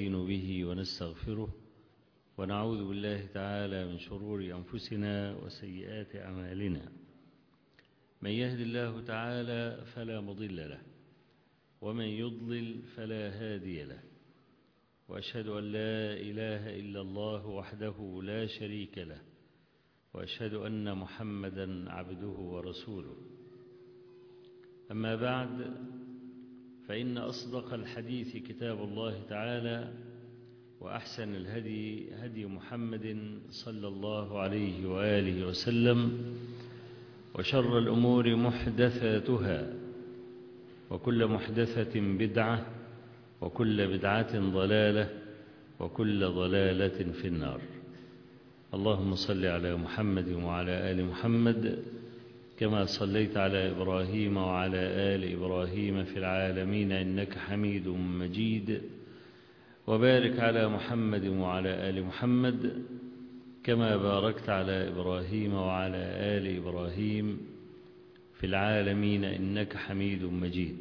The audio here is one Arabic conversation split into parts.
ونستعين به ونستغفره ونعوذ بالله تعالى من شرور أنفسنا وسيئات أعمالنا. من يهد الله تعالى فلا مضل له ومن يضلل فلا هادي له، وأشهد أن لا إله إلا الله وحده لا شريك له، وأشهد أن محمدا عبده ورسوله. أما بعد، فإن أصدق الحديث كتاب الله تعالى، وأحسن الهدي هدي محمد صلى الله عليه وآله وسلم، وشر الأمور محدثاتها، وكل محدثة بدعة، وكل بدعة ضلالة، وكل ضلالة في النار. اللهم صل على محمد وعلى آل محمد كما صليت على إبراهيم وعلى آل إبراهيم في العالمين إنك حميد مجيد، وبارك على محمد وعلى آل محمد كما باركت على إبراهيم وعلى آل إبراهيم في العالمين إنك حميد مجيد.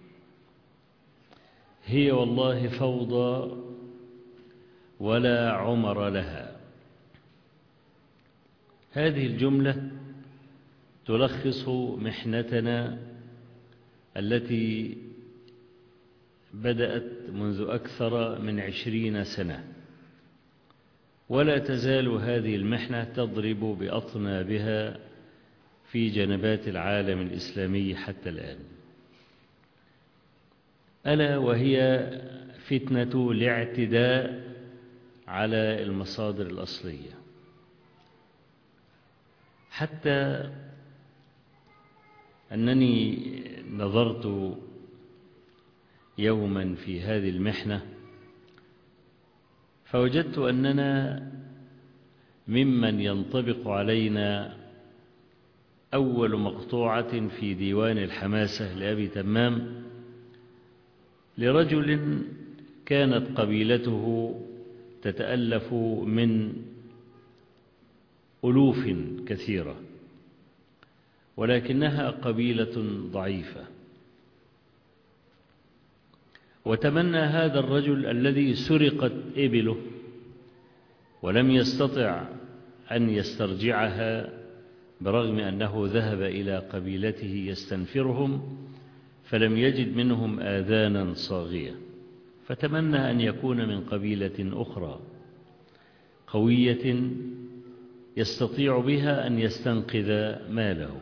هي والله فوضى ولا عمر لها. هذه الجملة تلخص محنتنا التي بدأت منذ أكثر من 20 سنة، ولا تزال هذه المحنة تضرب بأطنابها في جنبات العالم الإسلامي حتى الآن، ألا وهي فتنة الاعتداء على المصادر الأصلية. حتى أنني نظرت يوما في هذه المحنة فوجدت أننا ممن ينطبق علينا أول مقطوعة في ديوان الحماسة لأبي تمام لرجل كانت قبيلته تتألف من ألوف كثيرة، ولكنها قبيلة ضعيفة. وتمنى هذا الرجل الذي سرقت إبله ولم يستطع أن يسترجعها برغم أنه ذهب إلى قبيلته يستنفرهم فلم يجد منهم آذانا صاغية، فتمنى أن يكون من قبيلة أخرى قوية يستطيع بها أن يستنقذ ماله.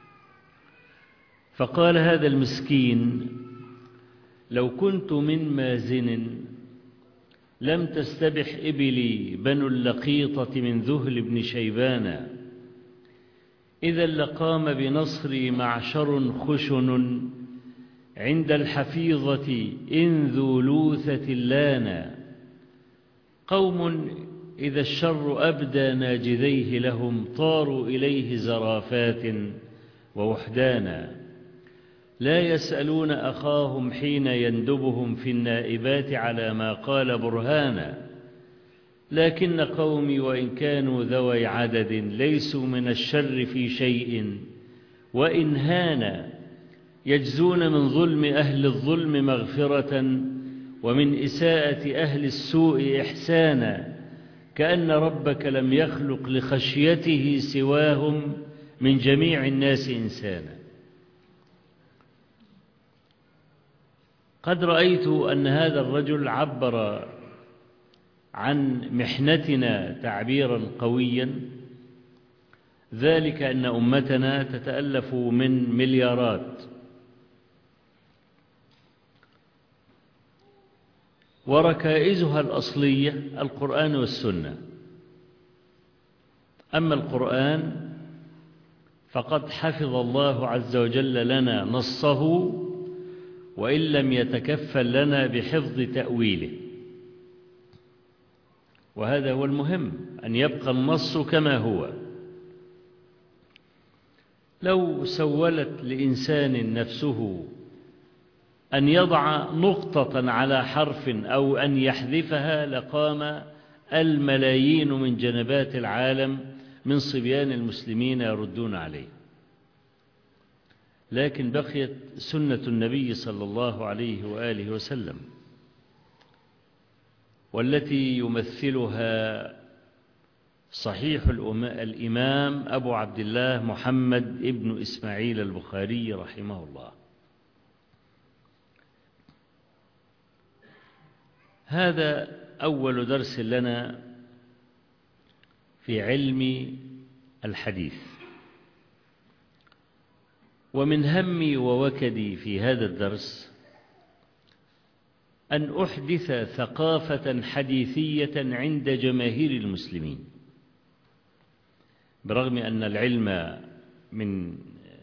فقال هذا المسكين: لو كنت من مازن لم تستبح إبلي بنو اللقيطة من ذهل بن شيبان، إذا لقام بنصري معشر خشن عند الحفيظة إن ذو لوثة لانا، قوم إذا الشر أبدى ناجذيه لهم طاروا إليه زرافات ووحدانا، لا يسألون أخاهم حين يندبهم في النائبات على ما قال برهانا، لكن قومي وإن كانوا ذوي عدد ليسوا من الشر في شيء، وإن هانا يجزون من ظلم أهل الظلم مغفرة ومن إساءة أهل السوء إحسانا، كأن ربك لم يخلق لخشيته سواهم من جميع الناس إنسانا. قد رأيت أن هذا الرجل عبر عن محنتنا تعبيرا قويا، ذلك أن أمتنا تتألف من مليارات، وركائزها الأصلية القرآن والسنة. أما القرآن فقد حفظ الله عز وجل لنا نصه، وإن لم يتكفل لنا بحفظ تأويله، وهذا هو المهم، أن يبقى النص كما هو. لو سولت لإنسان نفسه أن يضع نقطة على حرف أو أن يحذفها لقام الملايين من جنبات العالم من صبيان المسلمين يردون عليه، لكن بقيت سنة النبي صلى الله عليه وآله وسلم. والتي يمثلها صحيح الإمام أبو عبد الله محمد ابن إسماعيل البخاري رحمه الله. هذا أول درس لنا في علم الحديث، ومن همي ووكدي في هذا الدرس أن أحدث ثقافة حديثية عند جماهير المسلمين، برغم أن العلم من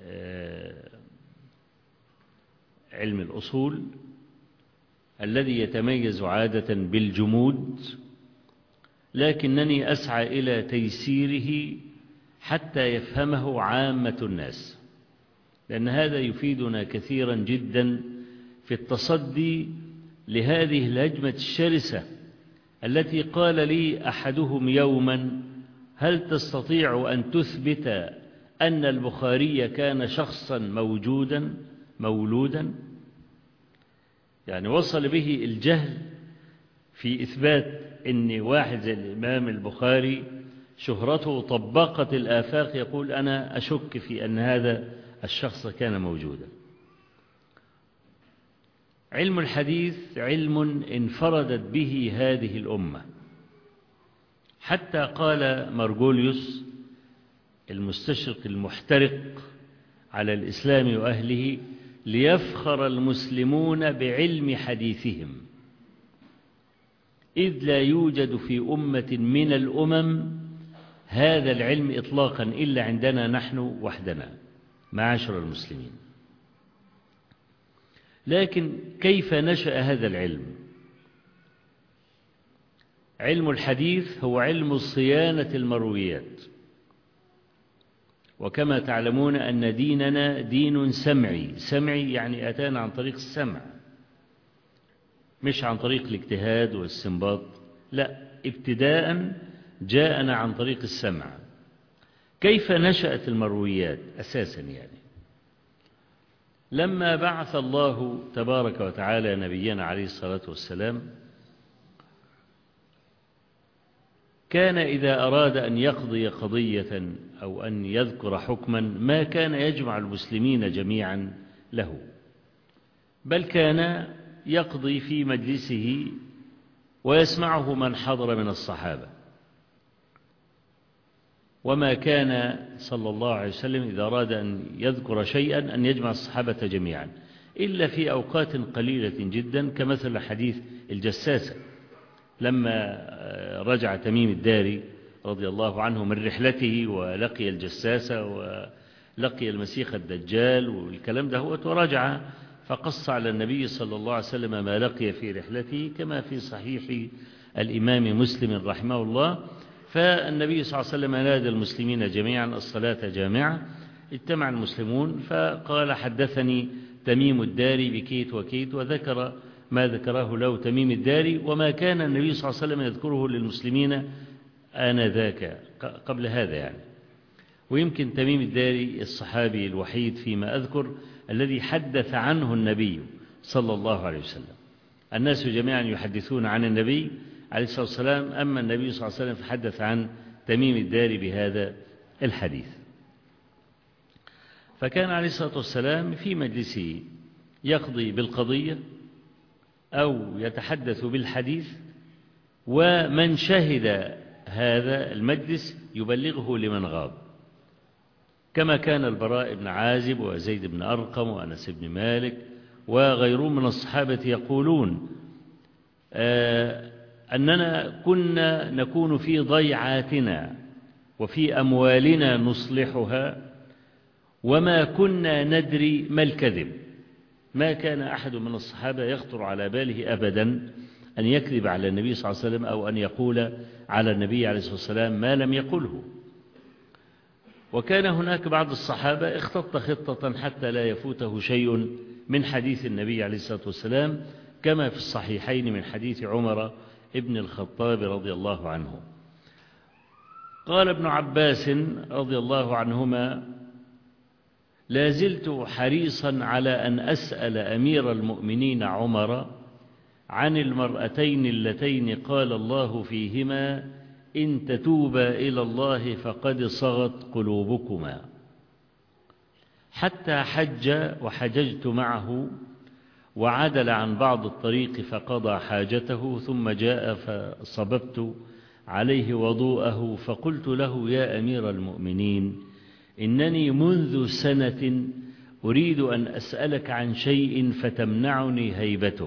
علم الأصول الذي يتميز عادة بالجمود، لكنني أسعى إلى تيسيره حتى يفهمه عامة الناس، لأن هذا يفيدنا كثيرا جدا في التصدي لهذه الهجمة الشرسة التي قال لي أحدهم يوما: هل تستطيع أن تثبت أن البخاري كان شخصا موجودا مولودا؟ يعني وصل به الجهل في إثبات أن واحد زي الإمام البخاري شهرته طبقت الآفاق، يقول أنا أشك في أن هذا الشخص كان موجودا. علم الحديث علم انفردت به هذه الأمة، حتى قال مرجوليوس المستشرق المحترق على الإسلام وأهله: ليفخر المسلمون بعلم حديثهم، إذ لا يوجد في أمة من الأمم هذا العلم إطلاقا إلا عندنا نحن وحدنا معاشر المسلمين. لكن كيف نشأ هذا العلم؟ علم الحديث هو علم صيانة المرويات، وكما تعلمون أن ديننا دين سمعي يعني أتانا عن طريق السمع، مش عن طريق الاجتهاد والاستنباط، لا، ابتداء جاءنا عن طريق السمع. كيف نشأت المرويات أساسا؟ يعني لما بعث الله تبارك وتعالى نبينا عليه الصلاة والسلام، كان إذا أراد أن يقضي قضية أو أن يذكر حكما ما كان يجمع المسلمين جميعا له، بل كان يقضي في مجلسه ويسمعه من حضر من الصحابة. وما كان صلى الله عليه وسلم إذا أراد أن يذكر شيئا أن يجمع الصحابة جميعا، إلا في أوقات قليلة جدا، كمثل حديث الجساسة لما رجع تميم الداري رضي الله عنه من رحلته ولقي الجساسة ولقي المسيح الدجال والكلام ده، ورجع فقص على النبي صلى الله عليه وسلم ما لقي في رحلته، كما في صحيح الإمام مسلم رحمه الله. فالنبي صلى الله عليه وسلم نادى المسلمين جميعا: الصلاة جامعة. اجتمع المسلمون فقال: حدثني تميم الداري بكيت وكيت، وذكر ما ذكره له تميم الداري، وما كان النبي صلى الله عليه وسلم يذكره للمسلمين آنذاك قبل هذا يعني. ويمكن تميم الداري الصحابي الوحيد فيما أذكر الذي حدث عنه النبي صلى الله عليه وسلم. الناس جميعا يحدثون عن النبي عليه الصلاة والسلام، أما النبي صلى الله عليه وسلم فحدث عن تميم الداري بهذا الحديث. فكان عليه الصلاة والسلام في مجلسه يقضي بالقضية أو يتحدث بالحديث، ومن شهد هذا المجلس يبلغه لمن غاب، كما كان البراء بن عازب وزيد بن أرقم وأنس بن مالك وغيرهم من الصحابة يقولون أننا كنا نكون في ضيعاتنا وفي أموالنا نصلحها، وما كنا ندري ما الكذب. ما كان أحد من الصحابة يخطر على باله أبدا أن يكذب على النبي صلى الله عليه وسلم أو أن يقول على النبي عليه الصلاة والسلام ما لم يقله. وكان هناك بعض الصحابة اختط خطة حتى لا يفوته شيء من حديث النبي عليه الصلاة والسلام، كما في الصحيحين من حديث عمر ابن الخطاب رضي الله عنه. قال ابن عباس رضي الله عنهما: لا زلت حريصا على أن أسأل أمير المؤمنين عمر عن المرأتين اللتين قال الله فيهما إن تتوبا إلى الله فقد صغت قلوبكما، حتى حج وحججت معه وعدل عن بعض الطريق فقضى حاجته، ثم جاء فصببت عليه وضوءه فقلت له يا أمير المؤمنين إنني منذ سنة أريد أن أسألك عن شيء فتمنعني هيبتك.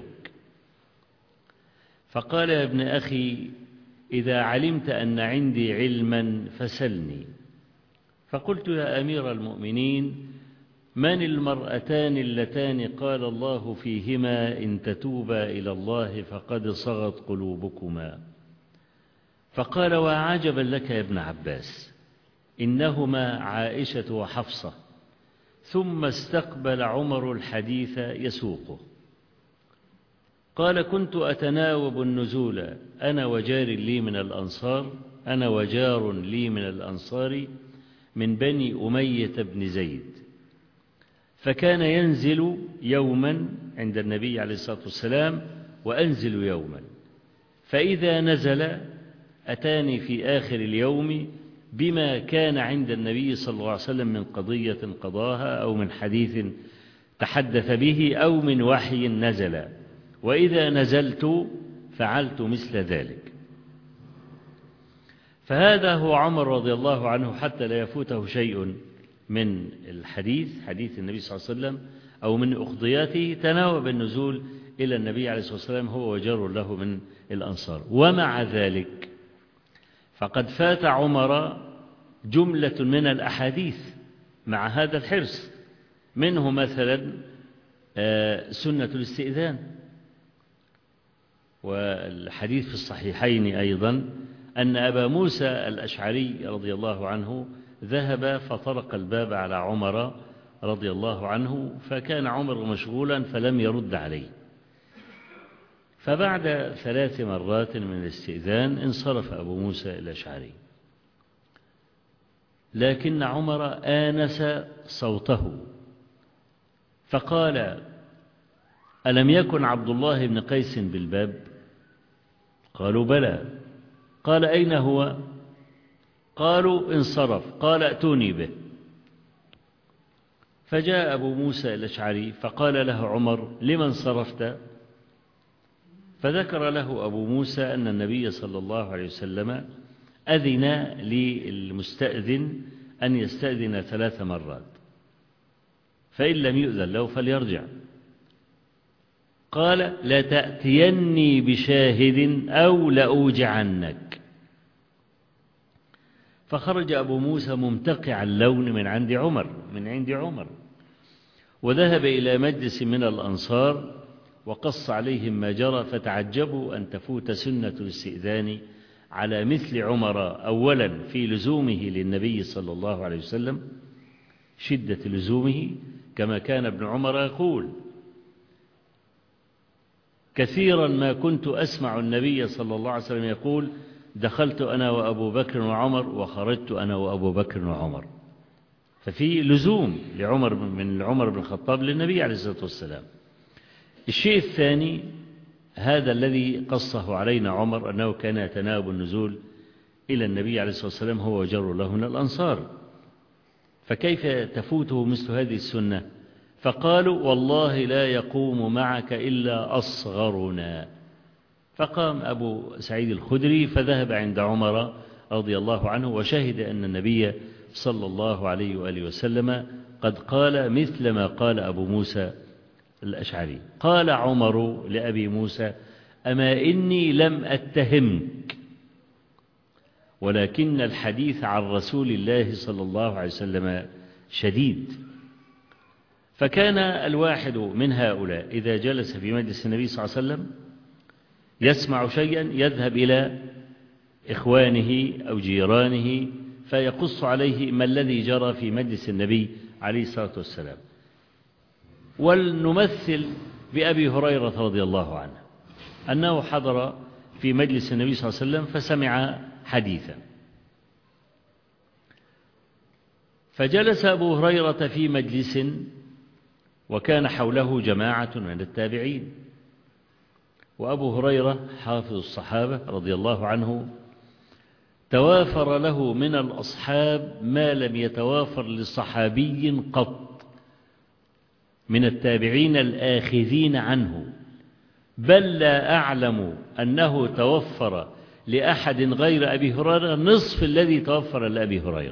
فقال يا ابن أخي إذا علمت أن عندي علما فسلني. فقلت يا أمير المؤمنين من المرأتان اللتان قال الله فيهما إن تتوبا إلى الله فقد صغت قلوبكما؟ فقال وعجبا لك يا ابن عباس إنهما عائشة وحفصة. ثم استقبل عمر الحديث يسوقه. قال كنت أتناوب النزول أنا وجار لي من الأنصار، أنا وجار لي من الأنصار من بني أمية بن زيد، فكان ينزل يوما عند النبي عليه الصلاة والسلام وأنزل يوما، فإذا نزل أتاني في آخر اليوم بما كان عند النبي صلى الله عليه وسلم من قضية قضاها أو من حديث تحدث به أو من وحي نزل، وإذا نزلت فعلت مثل ذلك. فهذا هو عمر رضي الله عنه حتى لا يفوته شيء من الحديث، حديث النبي صلى الله عليه وسلم أو من أخضياته، تناوب النزول إلى النبي عليه الصلاة والسلام هو وجار له من الأنصار. ومع ذلك فقد فات عمر جملة من الأحاديث مع هذا الحرص، منه مثلا سنة الاستئذان، والحديث في الصحيحين أيضا أن أبا موسى الأشعري رضي الله عنه ذهب فطرق الباب على عمر رضي الله عنه، فكان عمر مشغولا فلم يرد عليه، فبعد 3 مرات من الاستئذان انصرف أبو موسى الأشعري، لكن عمر آنس صوته فقال ألم يكن عبد الله بن قيس بالباب؟ قالوا بلى. قال أين هو؟ قالوا انصرف. قال ائتوني به. فجاء أبو موسى الأشعري فقال له عمر لمن انصرفت؟ فذكر له أبو موسى أن النبي صلى الله عليه وسلم أذن للمستأذن أن يستأذن 3 مرات، فإن لم يؤذن له فليرجع. قال لتأتيني بشاهد أو لأوجعنك. فخرج أبو موسى ممتقع اللون من عند عمر وذهب إلى مجلس من الأنصار وقص عليهم ما جرى، فتعجبوا أن تفوت سنة الاستئذان على مثل عمر، أولا في لزومه للنبي صلى الله عليه وسلم، شدة لزومه، كما كان ابن عمر يقول كثيرا ما كنت أسمع النبي صلى الله عليه وسلم يقول دخلت أنا وأبو بكر وعمر وخرجت أنا وأبو بكر وعمر، ففي لزوم من عمر بن الخطاب للنبي عليه الصلاة والسلام. الشيء الثاني هذا الذي قصه علينا عمر أنه كان يتناوب النزول إلى النبي عليه الصلاة والسلام هو وجر له من الأنصار، فكيف تفوته مثل هذه السنة؟ فقالوا والله لا يقوم معك إلا أصغرنا. فقام أبو سعيد الخدري فذهب عند عمر رضي الله عنه وشهد أن النبي صلى الله عليه وآله وسلم قد قال مثل ما قال أبو موسى الأشعري. قال عمر لأبي موسى أما إني لم أتهمك، ولكن الحديث عن رسول الله صلى الله عليه وسلم شديد. فكان الواحد من هؤلاء إذا جلس في مجلس النبي صلى الله عليه وسلم يسمع شيئا يذهب إلى إخوانه أو جيرانه فيقص عليه ما الذي جرى في مجلس النبي عليه الصلاة والسلام. ولنمثل بأبي هريرة رضي الله عنه أنه حضر في مجلس النبي صلى الله عليه وسلم فسمع حديثا، فجلس أبو هريرة في مجلس وكان حوله جماعة من التابعين، وأبو هريرة حافظ الصحابة رضي الله عنه توافر له من الأصحاب ما لم يتوافر لصحابي قط من التابعين الآخذين عنه، بل لا أعلم أنه توفر لأحد غير أبي هريرة نصف الذي توفر لأبي هريرة.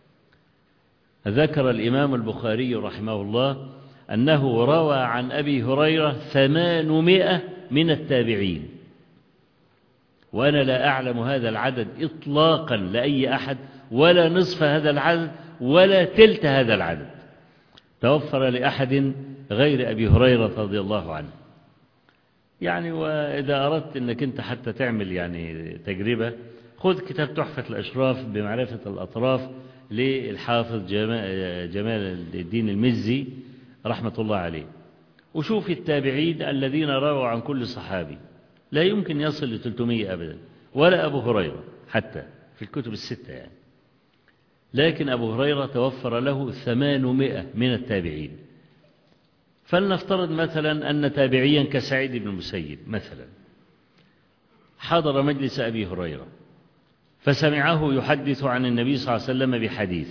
ذكر الإمام البخاري رحمه الله أنه روى عن أبي هريرة 800 من التابعين، وأنا لا أعلم هذا العدد إطلاقا لأي أحد، ولا نصف هذا العدد ولا تلت هذا العدد توفر لأحد غير أبي هريرة رضي الله عنه. يعني وإذا أردت أنك أنت حتى تعمل يعني تجربة، خذ كتاب تحفة الأشراف بمعرفة الأطراف للحافظ جمال الدين المزي رحمة الله عليه، وشوف التابعين الذين رووا عن كل صحابي لا يمكن يصل ل 300 أبدا، ولا أبو هريرة حتى في الكتب الستة يعني. لكن أبو هريرة توفر له 800 من التابعين. فلنفترض مثلا أن تابعيا كسعيد بن المسيب مثلا حضر مجلس أبي هريرة فسمعه يحدث عن النبي صلى الله عليه وسلم بحديث،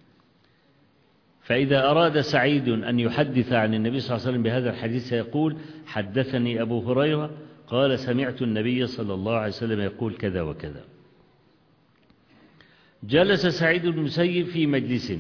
فإذا أراد سعيد أن يحدث عن النبي صلى الله عليه وسلم بهذا الحديث سيقول حدثني أبو هريرة قال سمعت النبي صلى الله عليه وسلم يقول كذا وكذا. جلس سعيد بن المسيب في مجلس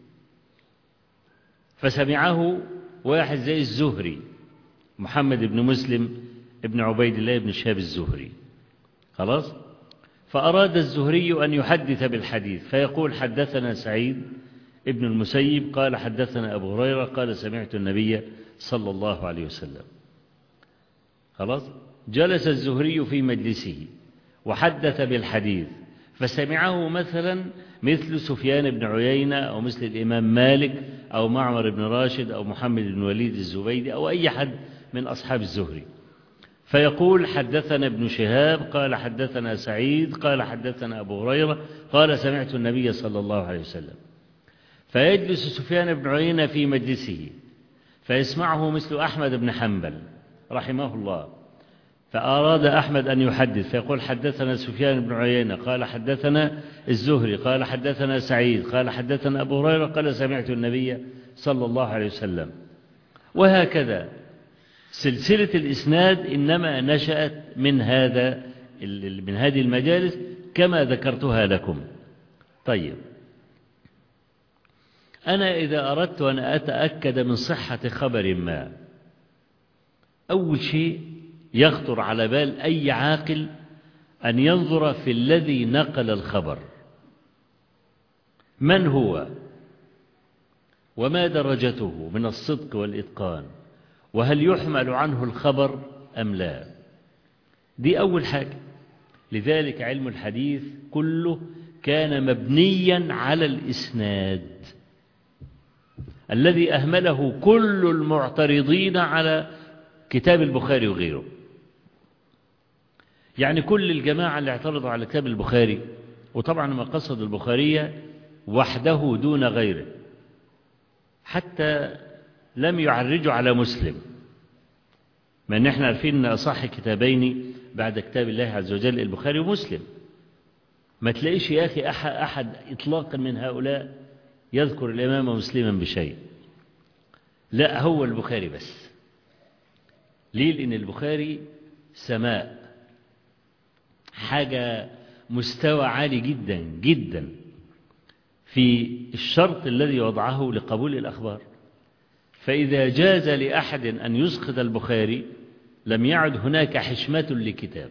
فسمعه واحد زي الزهري محمد بن مسلم ابن عبيد الله بن شهاب الزهري، خلاص، فأراد الزهري أن يحدث بالحديث فيقول حدثنا سعيد ابن المسيب قال حدثنا أبو هريرة قال سمعت النبي صلى الله عليه وسلم. خلاص، جلس الزهري في مجلسه وحدث بالحديث فسمعه مثلا مثل سفيان بن عيينة أو مثل الإمام مالك أو معمر بن راشد أو محمد بن وليد الزبيدي أو أي حد من أصحاب الزهري، فيقول حدثنا ابن شهاب قال حدثنا سعيد قال حدثنا أبو هريرة قال سمعت النبي صلى الله عليه وسلم. فيجلس سفيان بن عيينة في مجلسه فيسمعه مثل أحمد بن حنبل رحمه الله، فأراد أحمد أن يحدث فيقول حدثنا سفيان بن عيينة قال حدثنا الزهري قال حدثنا سعيد قال حدثنا أبو هريرة قال سمعت النبي صلى الله عليه وسلم. وهكذا سلسلة الإسناد إنما نشأت من هذه المجالس كما ذكرتها لكم. طيب، أنا إذا أردت أن أتأكد من صحة خبر ما، أول شيء يخطر على بال أي عاقل أن ينظر في الذي نقل الخبر، من هو وما درجته من الصدق والإتقان، وهل يحمل عنه الخبر أم لا. دي أول حاجة. لذلك علم الحديث كله كان مبنيا على الإسناد الذي أهمله كل المعترضين على كتاب البخاري وغيره. يعني كل الجماعة اللي اعترضوا على كتاب البخاري، وطبعا ما قصد البخاري وحده دون غيره، حتى لم يعرجوا على مسلم، ما ان احنا عارفين ان اصح كتابين بعد كتاب الله عز وجل البخاري ومسلم. ما تلاقيش يا اخي احد اطلاقا من هؤلاء يذكر الامام مسلما بشيء، لا هو البخاري بس. ليه؟ لان البخاري سماء، حاجة مستوى عالي جدا جدا في الشرط الذي وضعه لقبول الأخبار. فإذا جاز لأحد أن يسقط البخاري لم يعد هناك حشمة لكتاب،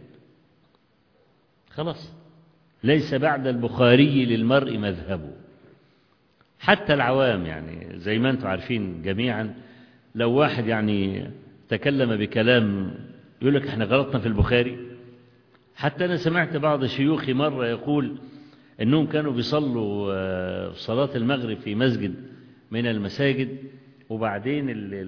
خلاص، ليس بعد البخاري للمرء مذهبه. حتى العوام يعني زي ما أنتم عارفين جميعا، لو واحد يعني تكلم بكلام يقول لك احنا غلطنا في البخاري. حتى أنا سمعت بعض شيوخي مرة يقول أنهم كانوا بيصلوا صلاة المغرب في مسجد من المساجد، وبعدين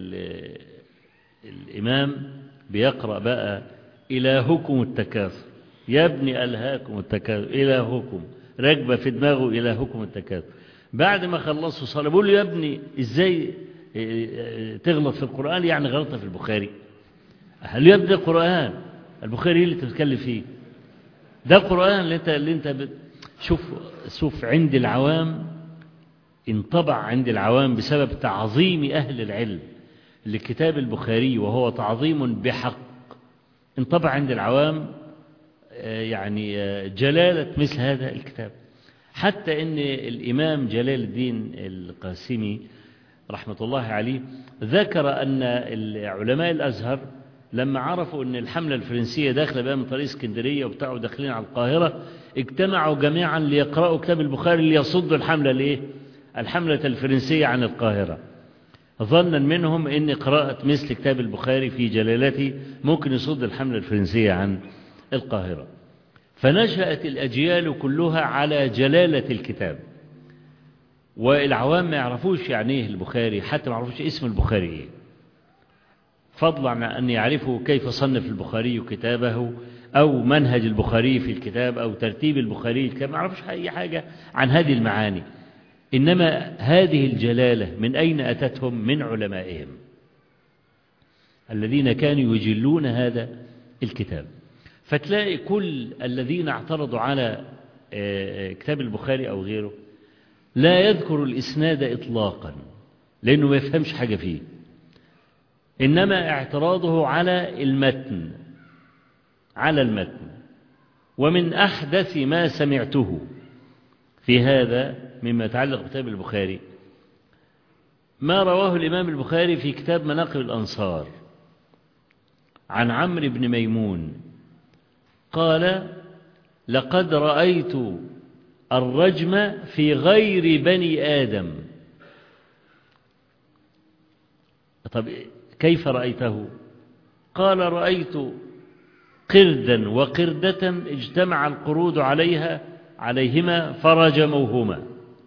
الإمام بيقرأ بقى إلهكم التكاثر، يا ابني ألهاكم التكاثر، إلهكم راكبة في دماغه إلهكم التكاثر. بعد ما خلصوا صلاة بيقول له يا ابني إزاي تغلط في القرآن؟ يعني غلطة في البخاري؟ هل يبدأ القرآن البخاري اللي انت بتتكلم فيه ده القرآن اللي انت شوف عند العوام انطبع عند العوام بسبب تعظيم أهل العلم لكتاب البخاري، وهو تعظيم بحق. انطبع عند العوام يعني جلالة مثل هذا الكتاب، حتى ان الإمام جلال الدين القاسمي رحمة الله عليه ذكر أن علماء الأزهر لما عرفوا أن الحملة الفرنسية داخلة بقى من طريق اسكندرية وبتاعوا داخلين على القاهرة، اجتمعوا جميعا ليقرأوا كتاب البخاري ليصدوا الحملة الفرنسية عن القاهرة، ظنا منهم أن قراءة مثل كتاب البخاري في جلالته ممكن يصد الحملة الفرنسية عن القاهرة. فنشأت الأجيال كلها على جلالة الكتاب، والعوام ما يعرفوش يعني ايه البخاري، حتى ما يعرفوش اسم البخاري ايه، فضلا عن أن يعرفوا كيف صنف البخاري كتابه أو منهج البخاري في الكتاب أو ترتيب البخاري الكتاب، ما يعرفوش أي حاجة عن هذه المعاني. إنما هذه الجلالة من أين أتتهم؟ من علمائهم الذين كانوا يجلون هذا الكتاب. فتلاقي كل الذين اعترضوا على كتاب البخاري أو غيره لا يذكر الإسناد إطلاقا لأنه ما يفهمش حاجة فيه، إنما اعتراضه على المتن. ومن أحدث ما سمعته في هذا مما يتعلق بكتاب البخاري ما رواه الإمام البخاري في كتاب مناقب الأنصار عن عمرو بن ميمون قال: لقد رأيت الرجم في غير بني آدم. طب كيف رأيته؟ قال: رأيت قردا وقردة اجتمع القرود عليهما فرجموهما.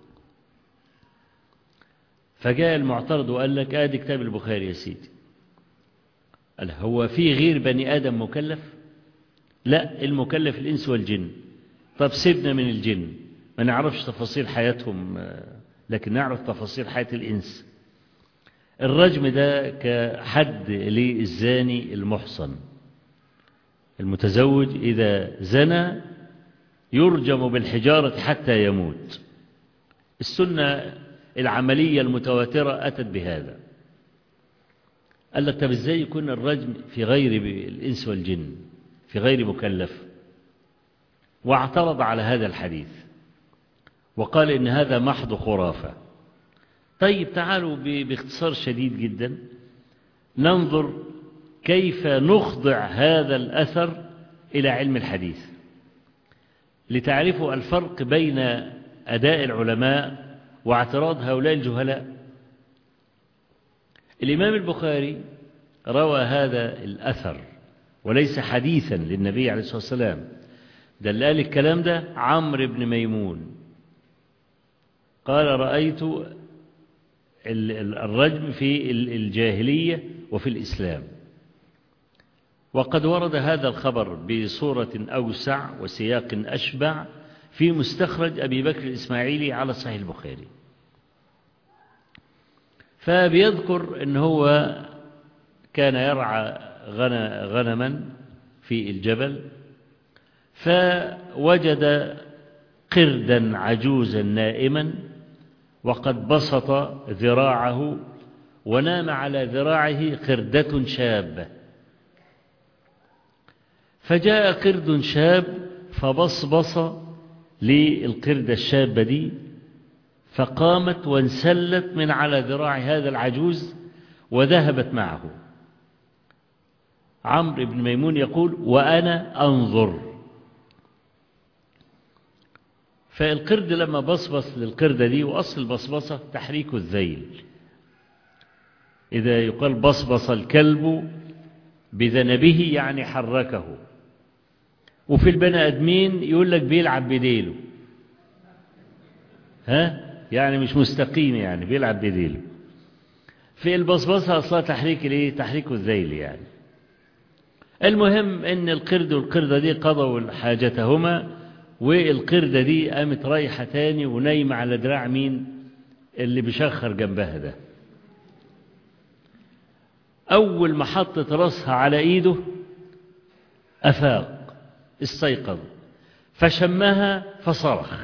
فجاء المعترض وقال لك ادي كتاب البخاري يا سيدي. قال: هو في غير بني آدم مكلف؟ لا، المكلف الإنس والجن. طب سيبنا من الجن، ما نعرفش تفاصيل حياتهم، لكن نعرف تفاصيل حياة الإنس. الرجم ده كحد للزاني المحصن المتزوج، إذا زنى يرجم بالحجارة حتى يموت. السنة العملية المتواترة أتت بهذا. قال لك طب ازاي يكون الرجم في غير الإنس والجن، في غير مكلف؟ واعترض على هذا الحديث وقال إن هذا محض خرافة. طيب تعالوا باختصار شديد جدا ننظر كيف نخضع هذا الأثر إلى علم الحديث لتعرفوا الفرق بين أداء العلماء واعتراض هؤلاء الجهلاء. الإمام البخاري روى هذا الأثر وليس حديثا للنبي عليه الصلاة والسلام، ده اللي قال الكلام ده عمرو بن ميمون قال: رأيت الرجم في الجاهلية وفي الإسلام. وقد ورد هذا الخبر بصورة أوسع وسياق أشبع في مستخرج أبي بكر الإسماعيلي على صحيح البخاري. فبيذكر أن هو كان يرعى غنما في الجبل، فوجد قردا عجوزا نائما وقد بسط ذراعه ونام على ذراعه قردة شابة، فجاء قرد شاب فبصبص للقردة الشابة دي فقامت وانسلت من على ذراع هذا العجوز وذهبت معه. عمرو بن ميمون يقول: وأنا أنظر. فالقرد لما بصبص للقردة دي، وأصل البصبصة تحريك الذيل، إذا يقال بصبص الكلب بذنبه يعني حركه، وفي البني آدمين يقول لك بيلعب بديله، يعني مش مستقيم، يعني بيلعب بديله. في البصبصة أصلا تحريك الذيل يعني. المهم ان القرد والقردة دي قضوا حاجتهما، والقردة دي قامت رايحة تاني ونايمة على دراع مين اللي بيشخر جنبها ده. أول ما حطت راسها على إيده أفاق، استيقظ، فشمها فصرخ.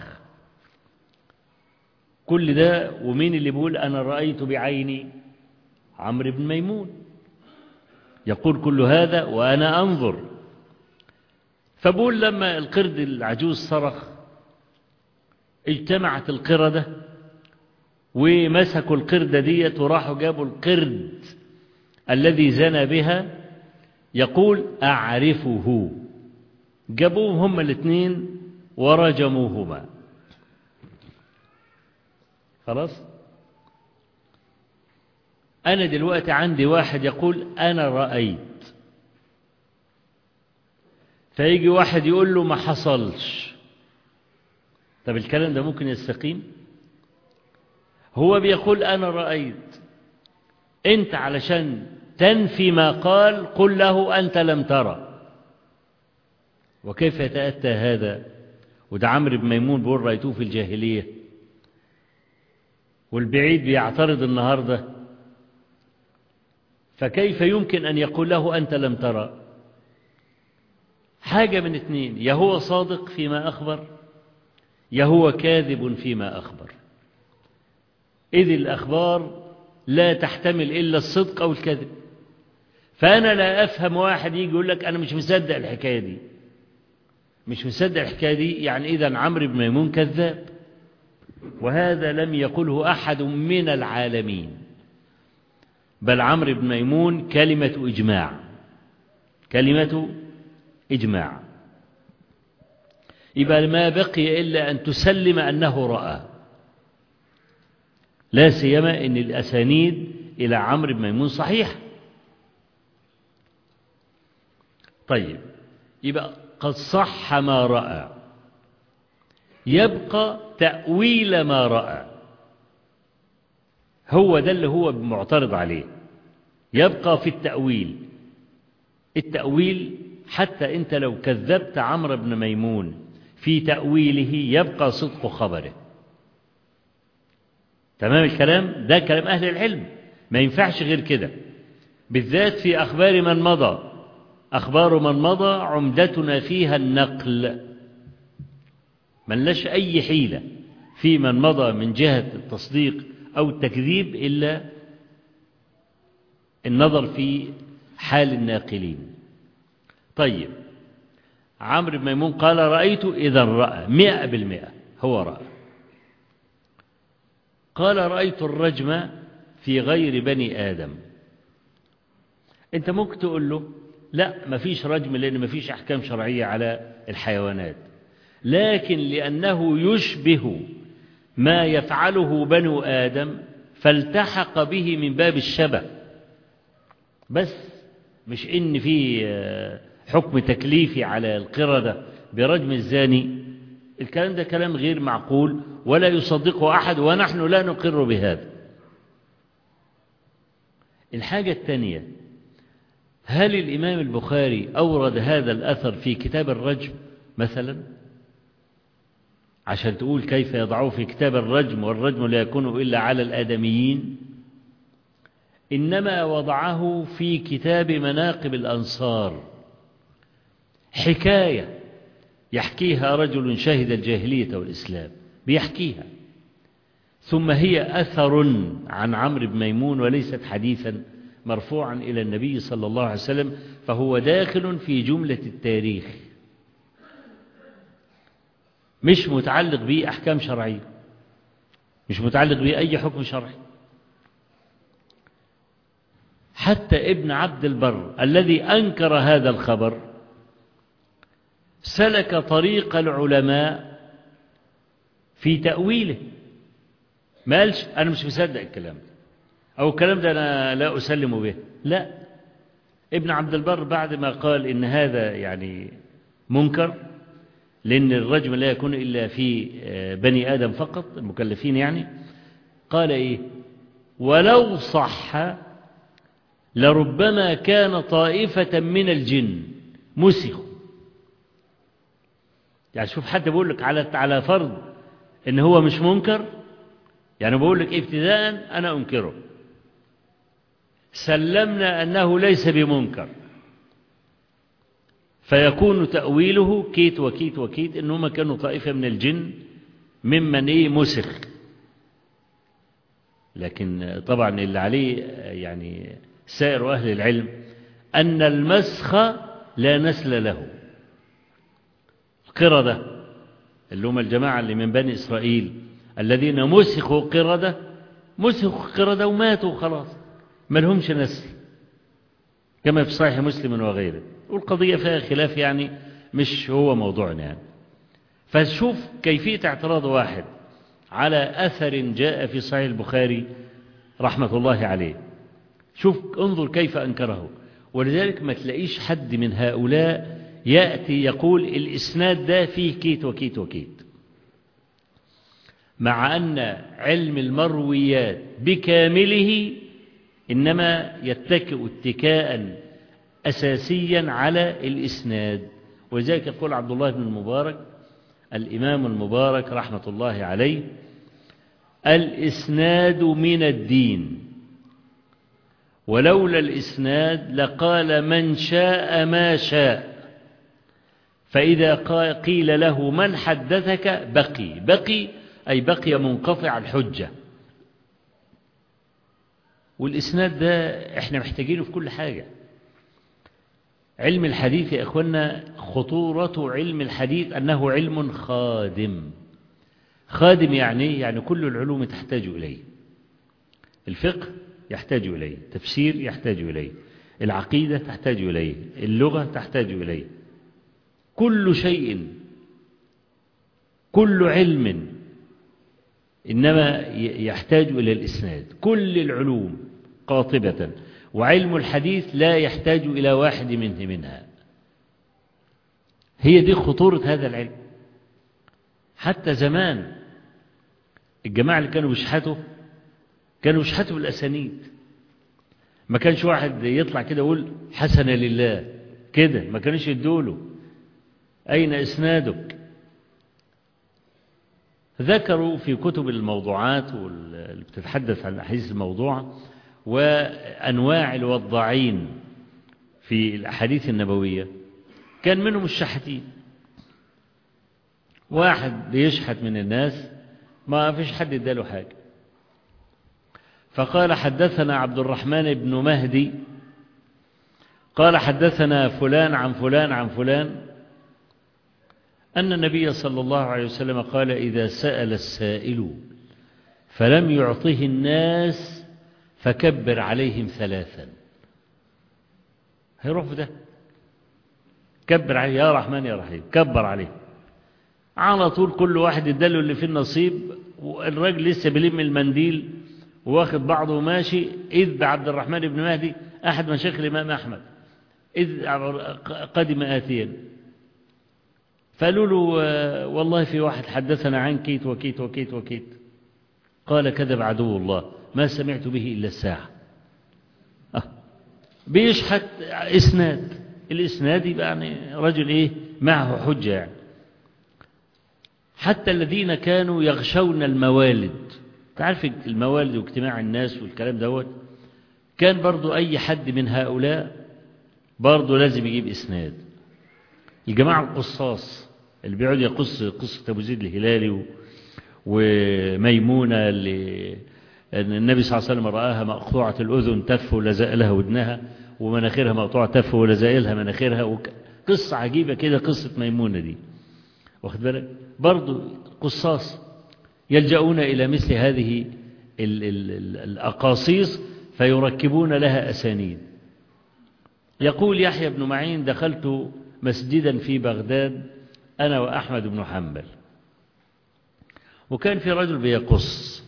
كل ده ومين اللي بيقول أنا رأيت بعيني؟ عمرو بن ميمون يقول كل هذا وأنا أنظر. فبقول لما القرد العجوز صرخ اجتمعت القردة ومسكوا القردة ديت وراحوا جابوا القرد الذي زنى بها، يقول أعرفه، جابوهم هما الاثنين ورجموهما. خلاص. أنا دلوقتي عندي واحد يقول أنا رأيت، فيجي واحد يقول له ما حصلش. طب الكلام ده ممكن يستقيم؟ هو بيقول أنا رأيت، أنت علشان تنفي ما قال قل له أنت لم ترى. وكيف يتأتى هذا؟ وده عمرو بن ميمون بيقول رأيتوه في الجاهلية، والبعيد بيعترض النهاردة، فكيف يمكن أن يقول له أنت لم ترى؟ حاجة من اثنين، يا هو صادق فيما أخبر يا هو كاذب فيما أخبر، إذ الأخبار لا تحتمل إلا الصدق أو الكذب. فأنا لا أفهم واحد يجي يقول لك أنا مش مصدق الحكاية دي، مش مصدق الحكاية دي، يعني إذن عمرو بن ميمون كذاب. وهذا لم يقله أحد من العالمين، بل عمرو بن ميمون كلمة إجماع، كلمة إجماع. يبقى ما بقي إلا أن تسلم أنه رأى، لا سيما أن الأسانيد إلى عمرو بن ميمون صحيح. طيب، يبقى قد صح ما رأى، يبقى تأويل ما رأى، هو ده اللي هو معترض عليه. يبقى في التأويل، التأويل حتى أنت لو كذبت عمرو بن ميمون في تأويله يبقى صدق خبره. تمام الكلام؟ ده كلام أهل العلم، ما ينفعش غير كده، بالذات في أخبار من مضى. أخبار من مضى عمدتنا فيها النقل، من لش أي حيلة في من مضى من جهة التصديق أو التكذيب إلا النظر في حال الناقلين. طيب، عمرو بن ميمون قال رأيت، إذا رأى 100%، هو رأى. قال رأيت الرجم في غير بني آدم. أنت ممكن تقول له لا، مفيش رجم لأن مفيش أحكام شرعية على الحيوانات، لكن لأنه يشبه ما يفعله بنو آدم فالتحق به من باب الشبه، بس مش إن في حكم تكليفي على القردة برجم الزاني. الكلام ده كلام غير معقول ولا يصدقه أحد، ونحن لا نقر بهذا. الحاجة الثانية، هل الإمام البخاري أورد هذا الأثر في كتاب الرجم مثلا عشان تقول كيف يضعوه في كتاب الرجم والرجم لا يكون إلا على الآدميين؟ إنما وضعه في كتاب مناقب الأنصار، حكاية يحكيها رجل شهد الجاهلية والإسلام، بيحكيها، ثم هي أثر عن عمرو بن ميمون وليست حديثا مرفوعا إلى النبي صلى الله عليه وسلم، فهو داخل في جملة التاريخ، مش متعلق به أحكام شرعية، مش متعلق به أي حكم شرعي. حتى ابن عبد البر الذي أنكر هذا الخبر سلك طريق العلماء في تأويله، ما قالش أنا مش مصدق الكلام ده أو الكلام ده أنا لا أسلم به، لا. ابن عبد البر بعد ما قال إن هذا يعني منكر لأن الرجم لا يكون إلا في بني آدم فقط المكلفين، يعني قال إيه؟ ولو صح لربما كان طائفة من الجن مسخوا. يعني شوف، حتى بقول لك على فرض إن هو مش منكر، يعني بقول لك ابتداء أنا أنكره، سلمنا أنه ليس بمنكر، فيكون تأويله كيت وكيت وكيت إنهم كانوا طائفة من الجن ممن مسخ. لكن طبعا اللي عليه يعني سائر أهل العلم أن المسخ لا نسل له. القردة اللي هم الجماعة اللي من بني إسرائيل الذين مسخوا قردة وماتوا خلاص، ما لهمش نسل، كما في صحيح مسلم وغيره. والقضية فيها خلاف يعني مش هو موضوعنا يعني. فشوف كيفية اعتراض واحد على أثر جاء في صحيح البخاري رحمة الله عليه، شوف انظر كيف أنكره. ولذلك ما تلاقيش حد من هؤلاء يأتي يقول الإسناد ده فيه كيت وكيت وكيت، مع أن علم المرويات بكامله إنما يتكئ اتكاء أساسيا على الإسناد. ولذلك يقول عبد الله بن المبارك الإمام المبارك رحمة الله عليه: الإسناد من الدين، ولولا الإسناد لقال من شاء ما شاء، فإذا قيل له من حدثك بقي أي بقي منقطع الحجة. والإسناد ده إحنا محتاجينه في كل حاجة. علم الحديث يا إخوانا خطورة علم الحديث أنه علم خادم. خادم يعني كل العلوم تحتاج إليه. الفقه يحتاج إليه، التفسير يحتاج إليه، العقيدة تحتاج إليه، اللغة تحتاج إليه، كل شيء، كل علم إنما يحتاج إلى الإسناد، كل العلوم قاطبة. وعلم الحديث لا يحتاج إلى واحد منها. هي دي خطورة هذا العلم. حتى زمان الجماعة اللي كانوا بيشحتوا بالأسانيد. ما كانش واحد يطلع كده يقول حسن لله كده، ما كانش يدوله أين إسنادك. ذكروا في كتب الموضوعات اللي بتتحدث عن الأحاديث الموضوعة وأنواع الوضاعين في الأحاديث النبوية، كان منهم الشحاتين. واحد بيشحت من الناس ما فيش حد اداله حاجة، فقال حدثنا عبد الرحمن بن مهدي قال حدثنا فلان عن فلان عن فلان أن النبي صلى الله عليه وسلم قال: إذا سأل السائل فلم يعطه الناس فكبر عليهم 3. هيروح في ده، كبر عليه يا رحمن يا رحيم، كبر عليه على طول. كل واحد اداله اللي فيه النصيب، والراجل لسه بيلم المنديل واخد بعضه وماشي، إذ بعبد الرحمن بن مهدي أحد مشايخ الإمام أحمد إذ قدم آتيا، فقالوا له والله في واحد حدثنا عن كيت وكيت وكيت وكيت. قال: كذب عدو الله، ما سمعت به إلا الساعة. بيشحت إسناد، الإسناد يبقى يعني رجل معه حجة يعني. حتى الذين كانوا يغشون الموالد، تعرف الموالد واجتماع الناس والكلام دوت، كان برضو أي حد من هؤلاء برضو لازم يجيب إسناد. الجماعة القصاص اللي بيقعد يقص قصة أبو زيد الهلالي وميمونة اللي النبي صلى الله عليه وسلم رآها مقطوعة الأذن تف ولزق لها ودنها، ومناخيرها مقطوعة تف ولزق لها مناخيرها، قصة عجيبة كده قصة ميمونة دي، واخد بالك؟ برضو قصاص يلجؤون إلى مثل هذه الأقاصيص فيركبون لها أسانيد. يقول يحيى بن معين: دخلت مسجدا في بغداد أنا وأحمد بن حنبل، وكان في رجل بيقص،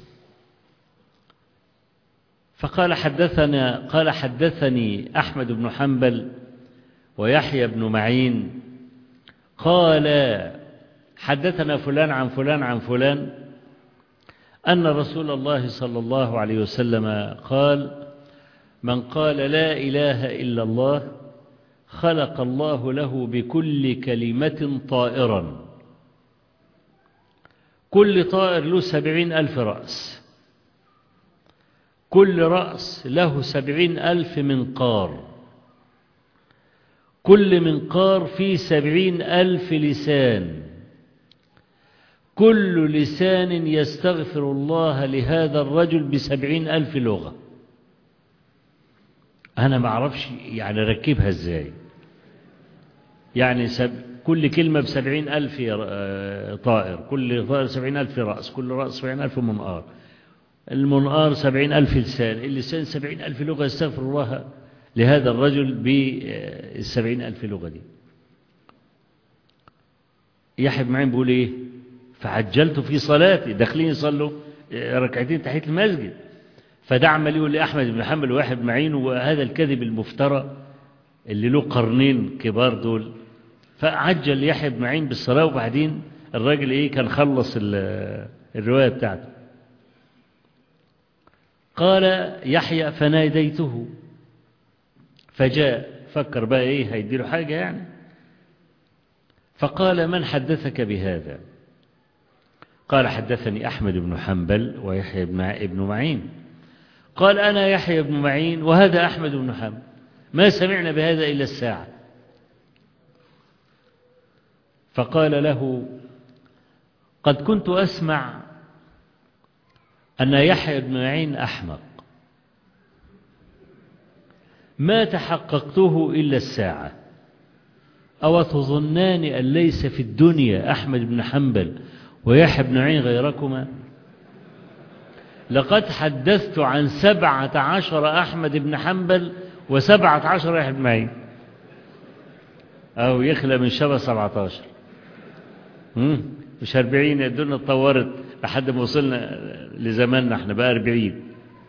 فقال حدثني أحمد بن حنبل ويحيى بن معين قال حدثنا فلان عن فلان عن فلان أن رسول الله صلى الله عليه وسلم قال: من قال لا إله إلا الله خلق الله له بكل كلمة طائرا، كل طائر له 70,000 رأس، كل رأس له 70,000 منقار، كل منقار فيه 70,000 لسان، كل لسان يستغفر الله لهذا الرجل ب70,000 لغة. أنا ما أعرفش يعني ركبها إزاي، يعني كل كلمة ب70,000 طائر، كل طائر 70,000 رأس، كل رأس 70,000 منقار، المنقار 70,000 لسان، اللسان 70,000 لغة يستغفر الله لهذا الرجل ب70,000 لغة دي. يحيى بن معين بيقول إيه؟ فعجلت في صلاتي، داخلين يصلوا ركعتين تحية المسجد، فده عمال يقول لأحمد بن حنبل ويحيى بن معين وهذا الكذب المفترى اللي له قرنين كبار دول. فعجل يحيى بن معين بالصلاة، وبعدين الراجل إيه كان خلص الرواية بتاعته. قال يحيى فناديته فجاء، فكر بقى إيه هيديله حاجة يعني. فقال من حدثك بهذا؟ قال حدثني أحمد بن حنبل ويحيى بن معين. قال أنا يحيى بن معين وهذا أحمد بن حنبل، ما سمعنا بهذا إلا الساعة. فقال له قد كنت أسمع أن يحيى بن معين أحمق، ما تحققته إلا الساعة، أو تظنان أن ليس في الدنيا أحمد بن حنبل ويحيى بن معين غيركما؟ لقد حدثت عن 17 أحمد بن حنبل و17 يحيى بن معين، أو يخلى من شبه 17. مش 40، الدنيا اتطورت لحد ما وصلنا لزماننا احنا بقى 40.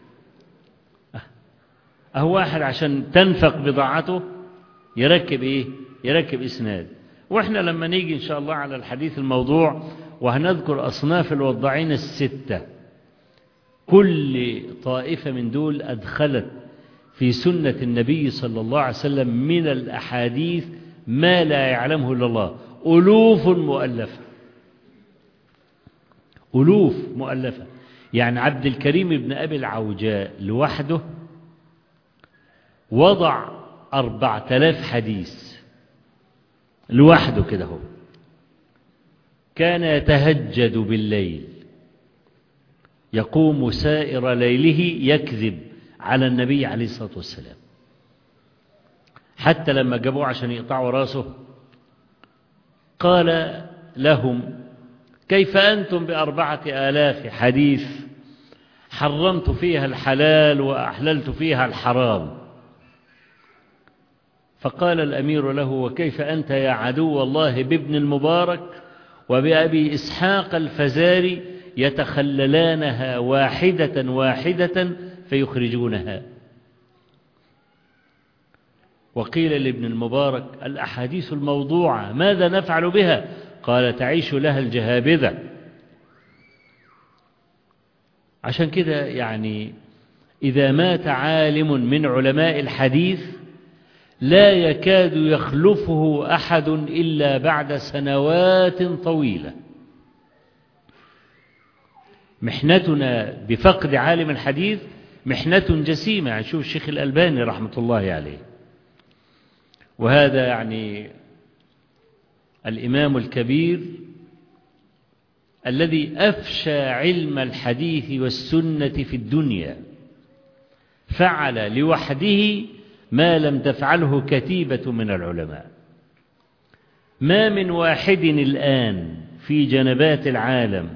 أهو واحد عشان تنفق بضاعته يركب إيه؟ يركب إسناد. وإحنا لما نيجي إن شاء الله على الحديث الموضوع وهنذكر أصناف الوضاعين الستة، كل طائفة من دول أدخلت في سنة النبي صلى الله عليه وسلم من الأحاديث ما لا يعلمه إلا الله، ألوف مؤلفة، ألوف مؤلفة. يعني عبد الكريم بن أبي العوجاء لوحده وضع 4000 حديث لوحده كده. هو كان يتهجد بالليل، يقوم سائر ليله يكذب على النبي عليه الصلاة والسلام، حتى لما جابوه عشان يقطعوا راسه قال لهم كيف أنتم ب4,000 حديث حرمت فيها الحلال وأحللت فيها الحرام؟ فقال الأمير له وكيف أنت يا عدو الله بابن المبارك وبأبي إسحاق الفزاري يتخللانها واحدة واحدة فيخرجونها؟ وقيل لابن المبارك الأحاديث الموضوعة ماذا نفعل بها؟ قال تعيش لها الجهابذة. عشان كده يعني إذا مات عالم من علماء الحديث لا يكاد يخلفه أحد إلا بعد سنوات طويلة. محنتنا بفقد عالم الحديث محنة جسيمة. يعني شوف الشيخ الألباني رحمة الله عليه، وهذا يعني الإمام الكبير الذي أفشى علم الحديث والسنة في الدنيا، فعل لوحده ما لم تفعله كتيبة من العلماء. ما من واحد الآن في جنبات العالم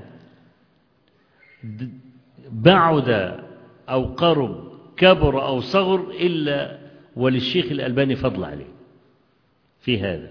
بعد أو قرب كبر أو صغر إلا وللشيخ الألباني فضل عليه في هذا،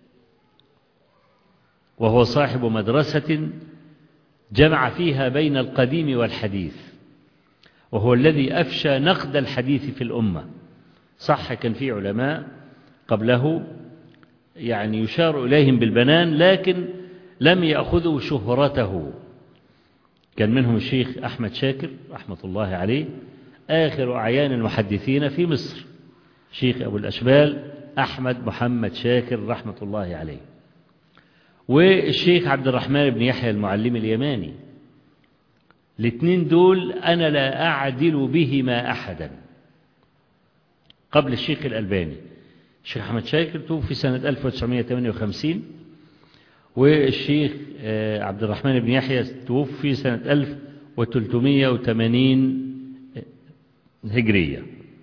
وهو صاحب مدرسة جمع فيها بين القديم والحديث، وهو الذي أفشى نقد الحديث في الأمة. صح كان في علماء قبله يعني يشار إليهم بالبنان لكن لم يأخذوا شهرته. كان منهم الشيخ أحمد شاكر رحمة الله عليه، آخر أعيان المحدثين في مصر، شيخ أبو الأشبال أحمد محمد شاكر رحمة الله عليه، والشيخ عبد الرحمن بن يحيى المعلم اليماني. الاثنين دول أنا لا أعدل بهما أحدا قبل الشيخ الألباني. الشيخ أحمد شاكر توفي سنة 1958، والشيخ عبد الرحمن بن يحيى توفي سنة 1380 هجرية.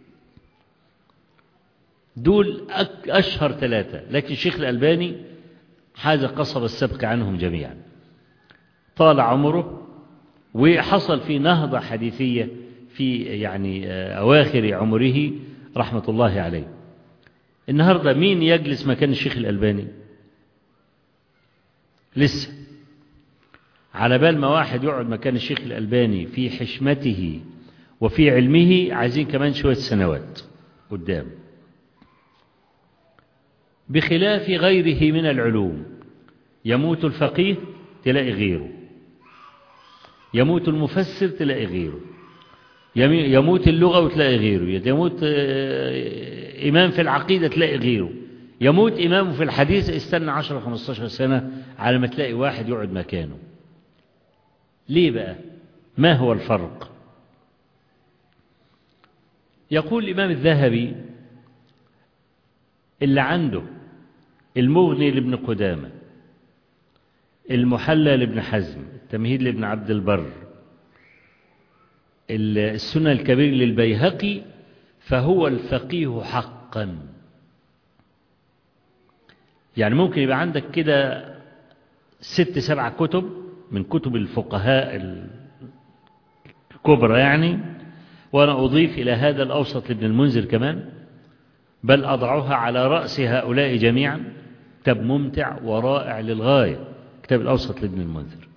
دول أشهر ثلاثة، لكن الشيخ الألباني حاز قصب السبق عنهم جميعا، طال عمره وحصل في نهضة حديثية في يعني أواخر عمره رحمة الله عليه. النهاردة مين يجلس مكان الشيخ الألباني؟ لسه على بال ما واحد يقعد مكان الشيخ الألباني في حشمته وفي علمه عايزين كمان شوية سنوات قدام، بخلاف غيره من العلوم. يموت الفقيه تلاقي غيره، يموت المفسر تلاقي غيره، يموت اللغة وتلاقي غيره، يموت إمام في العقيدة تلاقي غيره، يموت إمام في الحديث استنى 10-15 سنة على ما تلاقي واحد يقعد مكانه. ليه بقى؟ ما هو الفرق؟ يقول الإمام الذهبي اللي عنده المغني لابن قدامة، المحلى لابن حزم، التمهيد لابن عبد البر، السنن الكبير للبيهقي، فهو الفقيه حقا. يعني ممكن يبقى عندك كده 6-7 كتب من كتب الفقهاء الكبرى يعني، وأنا أضيف إلى هذا الأوسط لابن المنذر كمان، بل أضعها على رأس هؤلاء جميعا. كتاب ممتع ورائع للغاية، كتاب الأوسط لابن المنذر.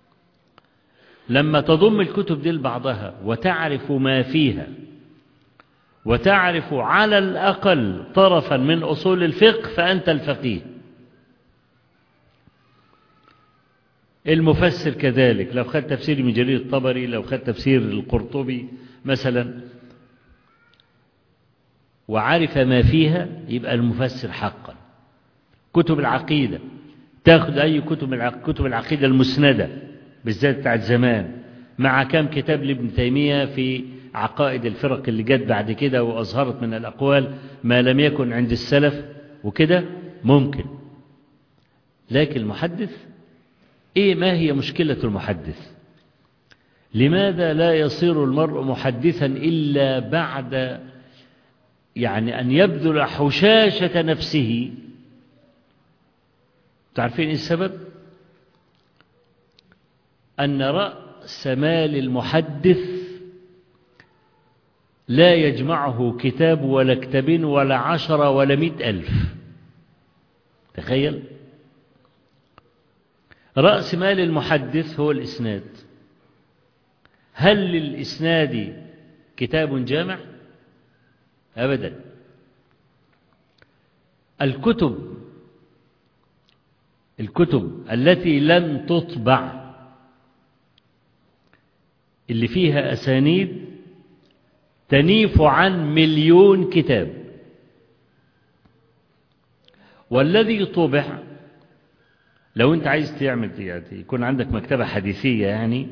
لما تضم الكتب دي لبعضها وتعرف ما فيها، وتعرف على الأقل طرفا من أصول الفقه، فأنت الفقيه. المفسر كذلك، لو خد تفسير ابن جرير الطبري، لو خد تفسير القرطبي مثلا وعرف ما فيها، يبقى المفسر حقا. كتب العقيدة، تاخد أي كتب العقيدة المسندة بالذات بتاعت زمان، مع كم كتاب لابن تيمية في عقائد الفرق اللي جت بعد كده وأظهرت من الأقوال ما لم يكن عند السلف وكده، ممكن. لكن المحدث ما هي مشكلة المحدث؟ لماذا لا يصير المرء محدثا إلا بعد يعني أن يبذل حشاشة نفسه؟ تعرفين إيه السبب؟ أن رأس مال المحدث لا يجمعه كتاب ولا كتابين ولا 10 ولا 100,000. تخيل، رأس مال المحدث هو الإسناد. هل للإسناد كتاب جامع؟ أبدا. الكتب التي لم تطبع اللي فيها أسانيد تنيف عن 1,000,000 كتاب، والذي طبع لو أنت عايز تعمل يعني يكون عندك مكتبة حديثية يعني،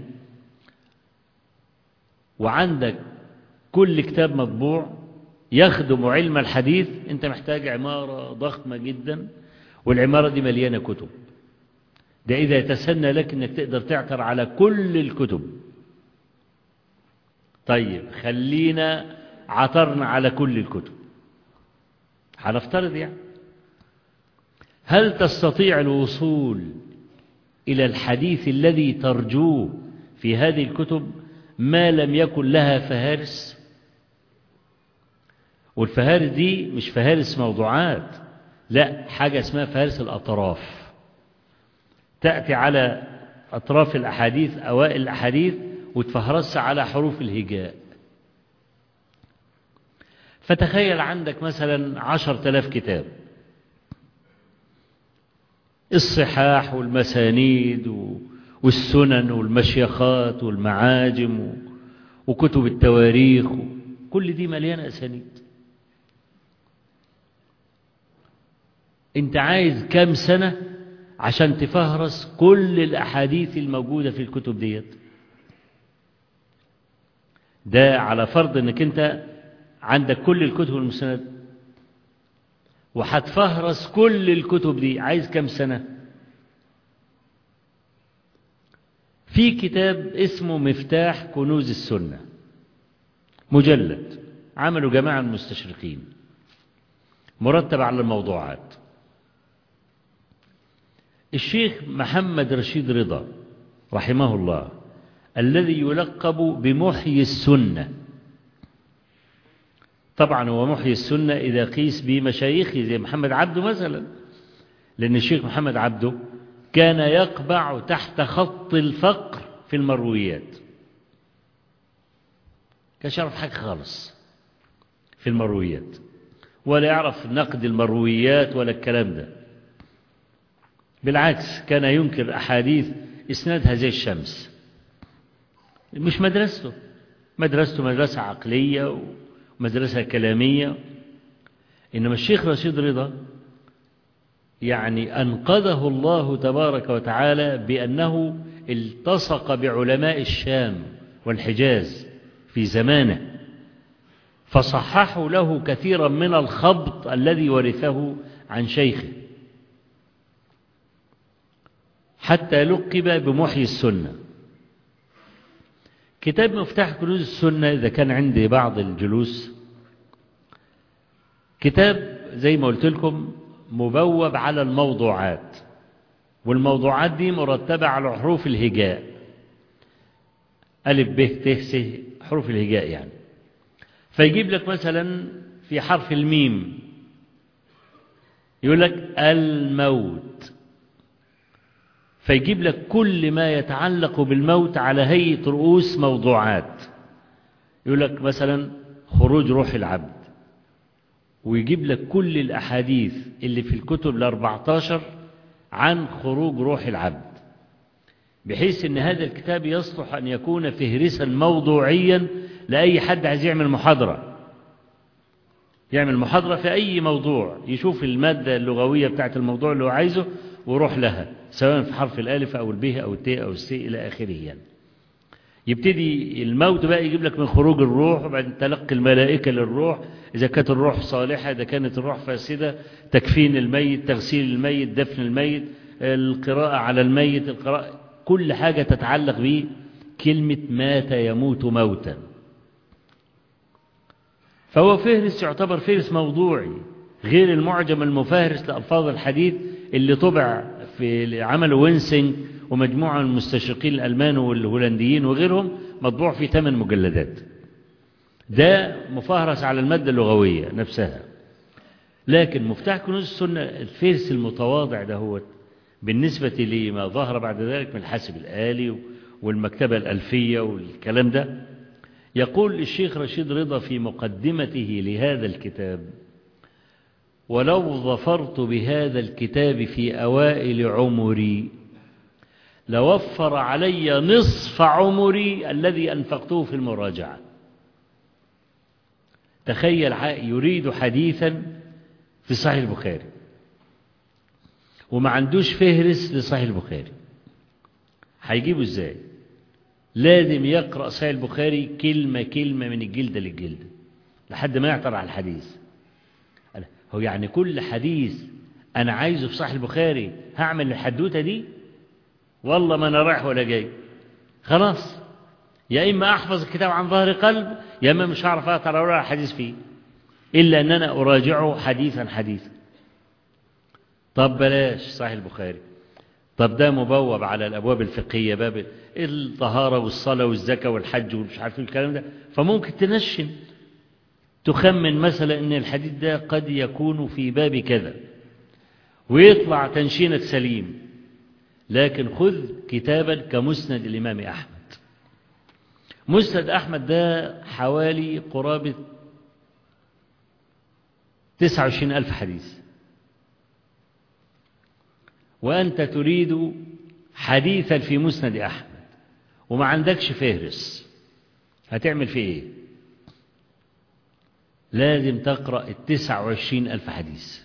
وعندك كل كتاب مطبوع يخدم علم الحديث، أنت محتاج عمارة ضخمة جدا، والعمارة دي مليانة كتب. ده إذا يتسنى لك أنك تقدر تعثر على كل الكتب. طيب خلينا عثرنا على كل الكتب، هنفترض يعني، هل تستطيع الوصول إلى الحديث الذي ترجوه في هذه الكتب ما لم يكن لها فهارس؟ والفهارس دي مش فهارس موضوعات، لا، حاجة اسمها فهارس الأطراف. تأتي على أطراف الأحاديث، أوائل الأحاديث، وتفهرسها على حروف الهجاء. فتخيل عندك مثلا 10,000 كتاب، الصحاح والمسانيد والسنن والمشيخات والمعاجم وكتب التواريخ، كل دي مليانة أسانيد. انت عايز كام سنة عشان تفهرس كل الأحاديث الموجودة في الكتب ديت؟ ده على فرض انك انت عندك كل الكتب المسند. وهتفهرس كل الكتب دي، عايز كم سنة؟ في كتاب اسمه مفتاح كنوز السنة، مجلد عملوا جماعة المستشرقين، مرتب على الموضوعات. الشيخ محمد رشيد رضا رحمه الله الذي يلقب بمحيي السنة، طبعا هو محيي السنة إذا قيس بمشايخه زي محمد عبده مثلا، لأن الشيخ محمد عبده كان يقبع تحت خط الفقر في المرويات، كانش يعرف حاجة خالص في المرويات، ولا يعرف نقد المرويات ولا الكلام ده، بالعكس كان ينكر أحاديث إسنادها زي الشمس. مش مدرسته مدرسة عقلية ومدرسة كلامية. إنما الشيخ رشيد رضا يعني أنقذه الله تبارك وتعالى بأنه التصق بعلماء الشام والحجاز في زمانه، فصححوا له كثيرا من الخبط الذي ورثه عن شيخه، حتى لقب بمحيي السنة. كتاب مفتاح كنوز السنة إذا كان عندي بعض الجلوس، كتاب زي ما قلت لكم مبوب على الموضوعات، والموضوعات دي مرتبة على حروف الهجاء، ألف ب ت س، حروف الهجاء يعني. فيجيب لك مثلا في حرف الميم يقول لك الموت، فيجيب لك كل ما يتعلق بالموت على هيئة رؤوس موضوعات. يقول لك مثلا خروج روح العبد، ويجيب لك كل الأحاديث اللي في الكتب 14 عن خروج روح العبد، بحيث أن هذا الكتاب يصلح أن يكون فهرسا موضوعيا لأي حد عايز يعمل محاضرة في أي موضوع، يشوف المادة اللغوية بتاعت الموضوع اللي هو عايزه وروح لها، سواء في حرف الألف أو الب أو الت أو الس إلى آخره يعني. يبتدي الموت بقى يجيب لك من خروج الروح، وبعدين تلقي الملائكة للروح، إذا كانت الروح صالحة، إذا كانت الروح فاسدة، تكفين الميت، تغسيل الميت، دفن الميت، القراءة على الميت، كل حاجة تتعلق به كلمة مات يموت موتا. فهو فهرس، يعتبر فهرس موضوعي غير المعجم المفهرس لألفاظ الحديث اللي طبع في عمل وينسينج ومجموعة من المستشرقين الألمان والهولنديين وغيرهم، مطبوع في 8 مجلدات. ده مفهرس على المادة اللغوية نفسها. لكن مفتاح كنوز السنة الفهرس المتواضع ده هو بالنسبة لما ظهر بعد ذلك من الحاسب الآلي والمكتبة الألفية والكلام ده. يقول الشيخ رشيد رضا في مقدمته لهذا الكتاب: ولو ظفرت بهذا الكتاب في أوائل عمري لوفر علي نصف عمري الذي أنفقته في المراجعة. تخيل، يريد حديثا في صحيح البخاري وما عندوش فهرس لصحيح البخاري، هيجيبه ازاي؟ لازم يقرأ صحيح البخاري كلمة كلمة من الجلدة للجلدة لحد ما يعثر على الحديث. هو يعني كل حديث أنا عايزه في صحيح البخاري هعمل الحدوتة دي؟ والله ما أنا رايح ولا جاي، خلاص. يا إما أحفظ الكتاب عن ظهر قلب، يا إما مش هعرف أقرأ ولا حديث فيه إلا أن أنا أراجعه حديثا حديثا. طب بلاش صحيح البخاري، طب ده مبوب على الأبواب الفقهية، باب الطهارة والصلاة والزكاة والحج ومش عارف الكلام ده، فممكن تنشن تخمن مثلا أن الحديث ده قد يكون في باب كذا ويطلع تنشينك سليم. لكن خذ كتابا كمسند الإمام أحمد. مسند أحمد ده حوالي قرابة 29,000 حديث، وأنت تريد حديثا في مسند أحمد وما عندكش فهرس، هتعمل فيه إيه؟ لازم تقرأ 29,000 حديث.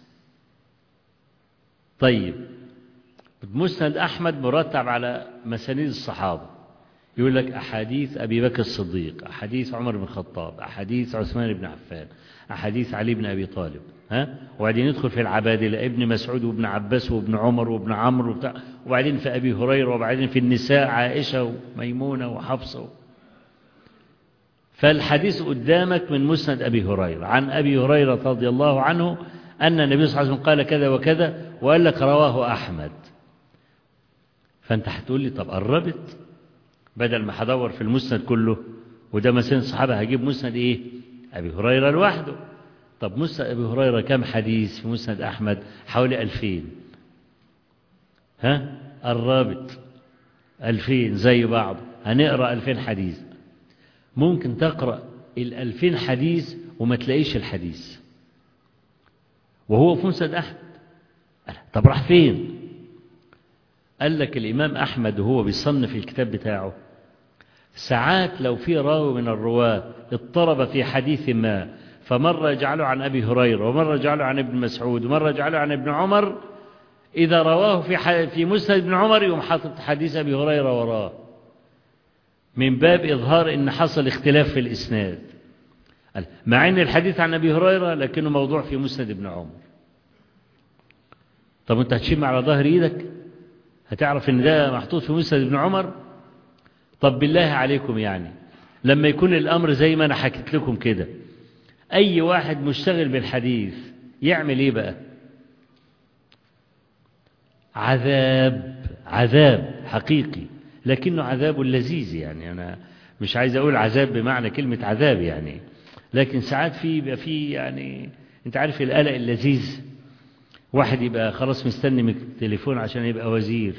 طيب مسند أحمد مرتب على مسانيد الصحابة، يقول لك أحاديث أبي بكر الصديق، أحاديث عمر بن الخطاب، أحاديث عثمان بن عفان، أحاديث علي بن أبي طالب، وبعدين يدخل في العبادلة ابن مسعود وابن عباس وابن عمر وابن عمرو وبعدين في أبي هريرة، وبعدين في النساء عائشة وميمونة وحفصة. فالحديث قدامك من مسند أبي هريرة، عن أبي هريرة رضي الله عنه أن النبي صلى الله عليه وسلم قال كذا وكذا، وقال لك رواه أحمد. فأنت هتقول لي طب قربت، بدل ما هدور في المسند كله وده مسند الصحابة هجيب مسند إيه؟ أبي هريرة لوحده. طب مسند أبي هريرة كم حديث؟ في مسند أحمد حوالي 2000. قربت 2000 زي بعض، هنقرأ 2000 حديث. ممكن تقرأ 2000 حديث وما تلاقيش الحديث وهو في مسند أحمد. طب راح فين؟ قال لك الإمام أحمد وهو بيصنف الكتاب بتاعه ساعات لو في راوي من الرواة اضطرب في حديث ما، فمرة يجعله عن أبي هريرة ومرة يجعله عن ابن مسعود ومرة يجعله عن ابن عمر، إذا رواه في مسند ابن عمر يقوم حاطط حديث أبي هريرة وراه، من باب إظهار إن حصل اختلاف في الإسناد، مع إن الحديث عن أبي هريرة لكنه موضوع في مسند ابن عمر. طب أنت هتشيل على ظهر إيدك؟ هتعرف إن ده محطوط في مسند ابن عمر؟ طب بالله عليكم يعني لما يكون الأمر زي ما أنا حكيت لكم كده، أي واحد مشتغل بالحديث يعمل إيه بقى؟ عذاب حقيقي، لكنه عذاب لذيذ. يعني أنا مش عايز أقول عذاب بمعنى كلمة عذاب يعني، لكن ساعات يبقى في يعني أنت عارف القلق اللذيذ، واحد يبقى خلاص مستني من التليفون عشان يبقى وزير،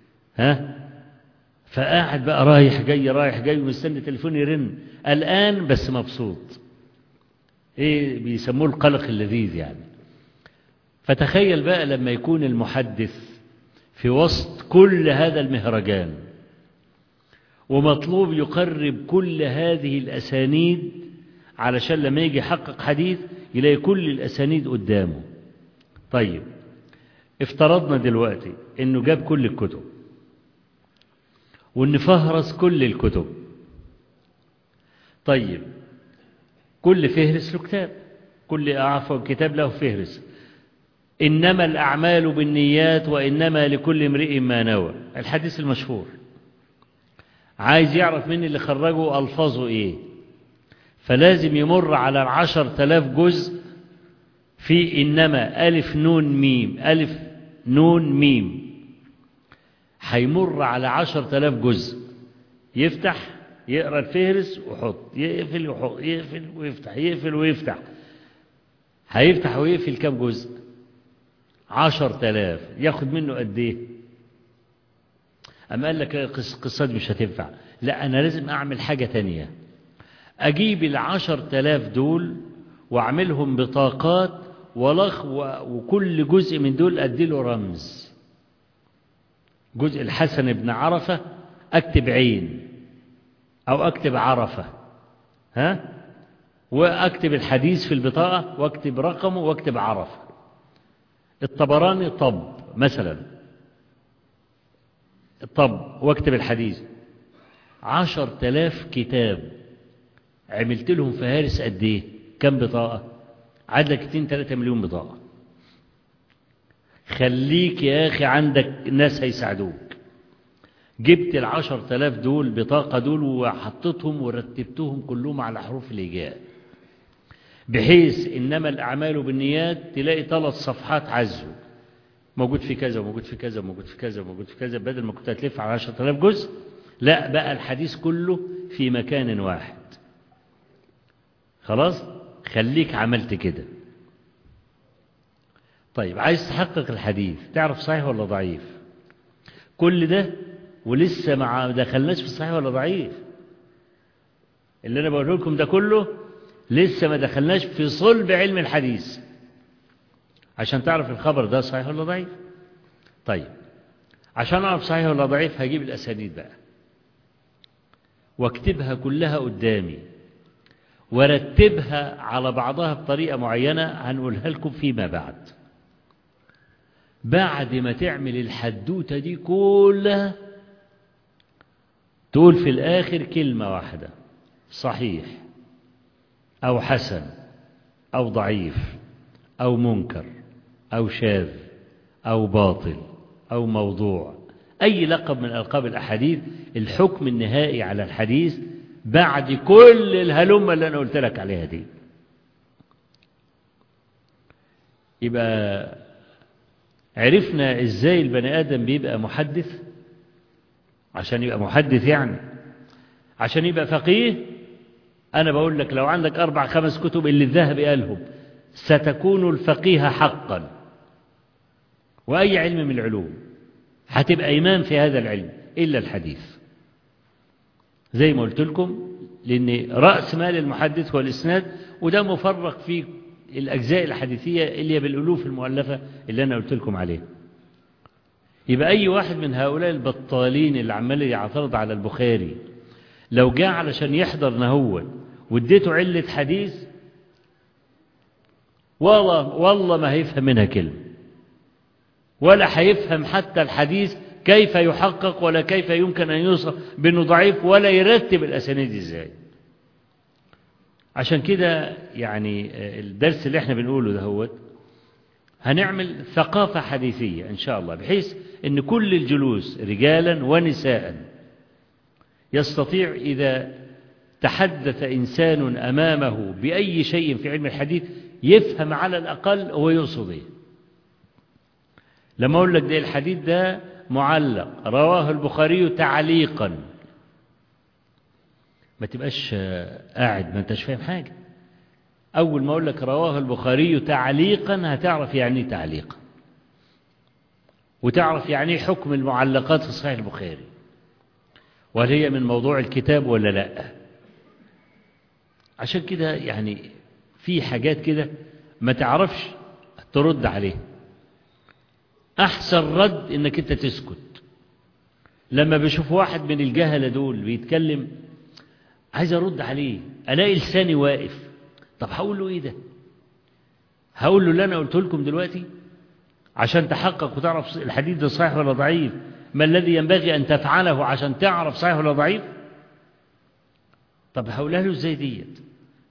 فقاعد بقى رايح جاي ومستني التليفون يرن، قلقان بس مبسوط. ايه بيسموه القلق اللذيذ يعني. فتخيل بقى لما يكون المحدث في وسط كل هذا المهرجان ومطلوب يقرب كل هذه الأسانيد علشان لما يجي يحقق حديث يلاقي كل الأسانيد قدامه. طيب افترضنا دلوقتي انه جاب كل الكتب وان فهرس كل الكتب. طيب كل فهرس له كتاب، كل كتاب له فهرس، إنما الأعمال بالنيات وإنما لكل امرئ ما نوى، الحديث المشهور. عايز يعرف مين اللي خرجه ألفاظه إيه، فلازم يمر على 10,000 جزء في إنما ألف نون ميم ألف نون ميم، هيمر على 10,000 جزء، يفتح يقرأ الفهرس ويحط، يقفل ويحط، يقفل ويفتح، يقفل ويفتح. هيفتح ويقفل كم جزء؟ 10,000. ياخد منه قد ايه؟ أما قال لك قصات مش هتنفع، لا أنا لازم أعمل حاجة تانية، أجيب 10,000 دول وأعملهم بطاقات وكل جزء من دول أديله رمز. جزء الحسن بن عرفة أكتب عين أو أكتب عرفة، وأكتب الحديث في البطاقة وأكتب رقمه وأكتب عرفة. الطبراني طب مثلا، الطب واكتب الحديث. 10,000 كتاب عملت لهم فهارس قد ايه؟ كم بطاقة؟ عدلك 2-3 مليون بطاقة. خليك يا أخي عندك ناس هيساعدوك. جبت 10,000 دول بطاقة دول وحطتهم ورتبتهم كلهم على حروف الهجاء، بحيث إنما الأعمال بالنيات تلاقي 3 صفحات عزو موجود في كذا وموجود في كذا وموجود في كذا وموجود في كذا، بدل ما كنت هتلف على 10,000 جزء، لا بقى الحديث كله في مكان واحد. خلاص خليك عملت كده. طيب عايز تحقق الحديث تعرف صحيح ولا ضعيف، كل ده ولسه ما دخلناش في صحيح ولا ضعيف. اللي أنا بقوله لكم ده كله لسه ما دخلناش في صلب علم الحديث عشان تعرف الخبر ده صحيح ولا ضعيف. طيب عشان أعرف صحيح ولا ضعيف هجيب الأسانيد بقى واكتبها كلها قدامي ورتبها على بعضها بطريقة معينة هنقولها لكم فيما بعد. بعد ما تعمل الحدوتة دي كلها تقول في الآخر كلمة واحدة: صحيح أو حسن أو ضعيف أو منكر أو شاذ أو باطل أو موضوع، أي لقب من ألقاب الأحاديث. الحكم النهائي على الحديث بعد كل الهلمة اللي أنا قلت لك عليها دي. يبقى عرفنا إزاي البني آدم بيبقى محدث. عشان يبقى محدث يعني عشان يبقى فقيه. أنا بقول لك لو عندك 4 5 كتب اللي الذهبي قالهم ستكون الفقيه حقا، وأي علم من العلوم هتبقى إمام في هذا العلم إلا الحديث. زي ما قلت لكم، لأن رأس مال المحدث هو الإسناد، وده مفرق في الأجزاء الحديثية اللي هي بالألوف المؤلفة اللي أنا قلت لكم عليها. يبقى أي واحد من هؤلاء البطالين اللي عمال يعترض على البخاري لو جاء علشان يحضر نهوه واديته علة حديث، والله ما هيفهم منها كلمة، ولا هيفهم حتى الحديث كيف يحقق ولا كيف يمكن أن يوصف بأنه ضعيف، ولا يرتب الأسانيد إزاي. عشان كده يعني الدرس اللي احنا بنقوله ده هو هنعمل ثقافة حديثية إن شاء الله، بحيث أن كل الجلوس رجالا ونساء يستطيع إذا تحدث إنسان أمامه بأي شيء في علم الحديث يفهم على الأقل هو يقصد إيه. لما أقول لك ده الحديث ده معلق رواه البخاري تعليقا، ما تبقاش قاعد ما انتش فاهم حاجة. أول ما أقول لك رواه البخاري تعليقا هتعرف يعني تعليقا، وتعرف يعني حكم المعلقات في صحيح البخاري، وهل هي من موضوع الكتاب ولا لا. عشان كده يعني في حاجات كده ما تعرفش ترد عليها. أحسن رد إنك أنت تسكت. لما بشوف واحد من الجهلة دول بيتكلم عايز أرد عليه، ألاقي لساني واقف. طب هقول له إيه ده؟ هقول له اللي أنا قلت لكم دلوقتي عشان تحقق وتعرف الحديث ده صحيح ولا ضعيف؟ ما الذي ينبغي أن تفعله عشان تعرف صحيح ولا ضعيف؟ طب هقولها له إزاي ديت؟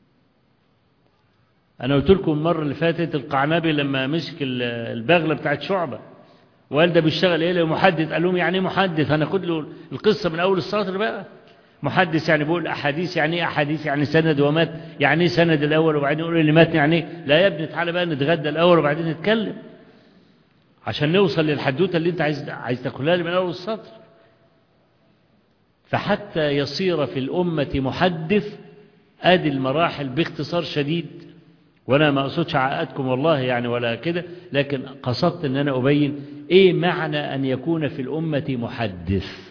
أنا قلت لكم المرة اللي فاتت القعنبي لما مسك البغلة بتاعت شعبة وقال ده بيشتغل إيه محدث، قال لهم يعني إيه محدث؟ هناخد له القصة من أول السطر بقى. محدث يعني بيقول أحاديث، يعني إيه أحاديث؟ يعني سند ومات، يعني إيه سند الأول وبعدين يقول اللي مات يعني إيه؟ لا يا ابني تعالى بقى نتغدى الأول وبعدين نتكلم عشان نوصل للحدوتة اللي أنت عايز تاكلها لي من أول السطر. فحتى يصير في الأمة محدث آدي المراحل باختصار شديد. وأنا ما أقصدش عقدكم والله يعني ولا كده، لكن قصدت أن أنا أبين إيه معنى أن يكون في الأمة محدث.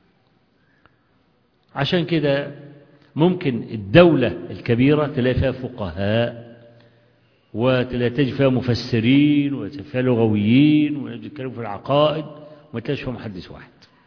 عشان كده ممكن الدولة الكبيرة تلاقي فيها فقهاء، وتلاقي تجد فيها مفسرين، وتلاقي فيها لغويين، ويتكلموا في العقائد، وما تلاقيش فيها محدث واحد.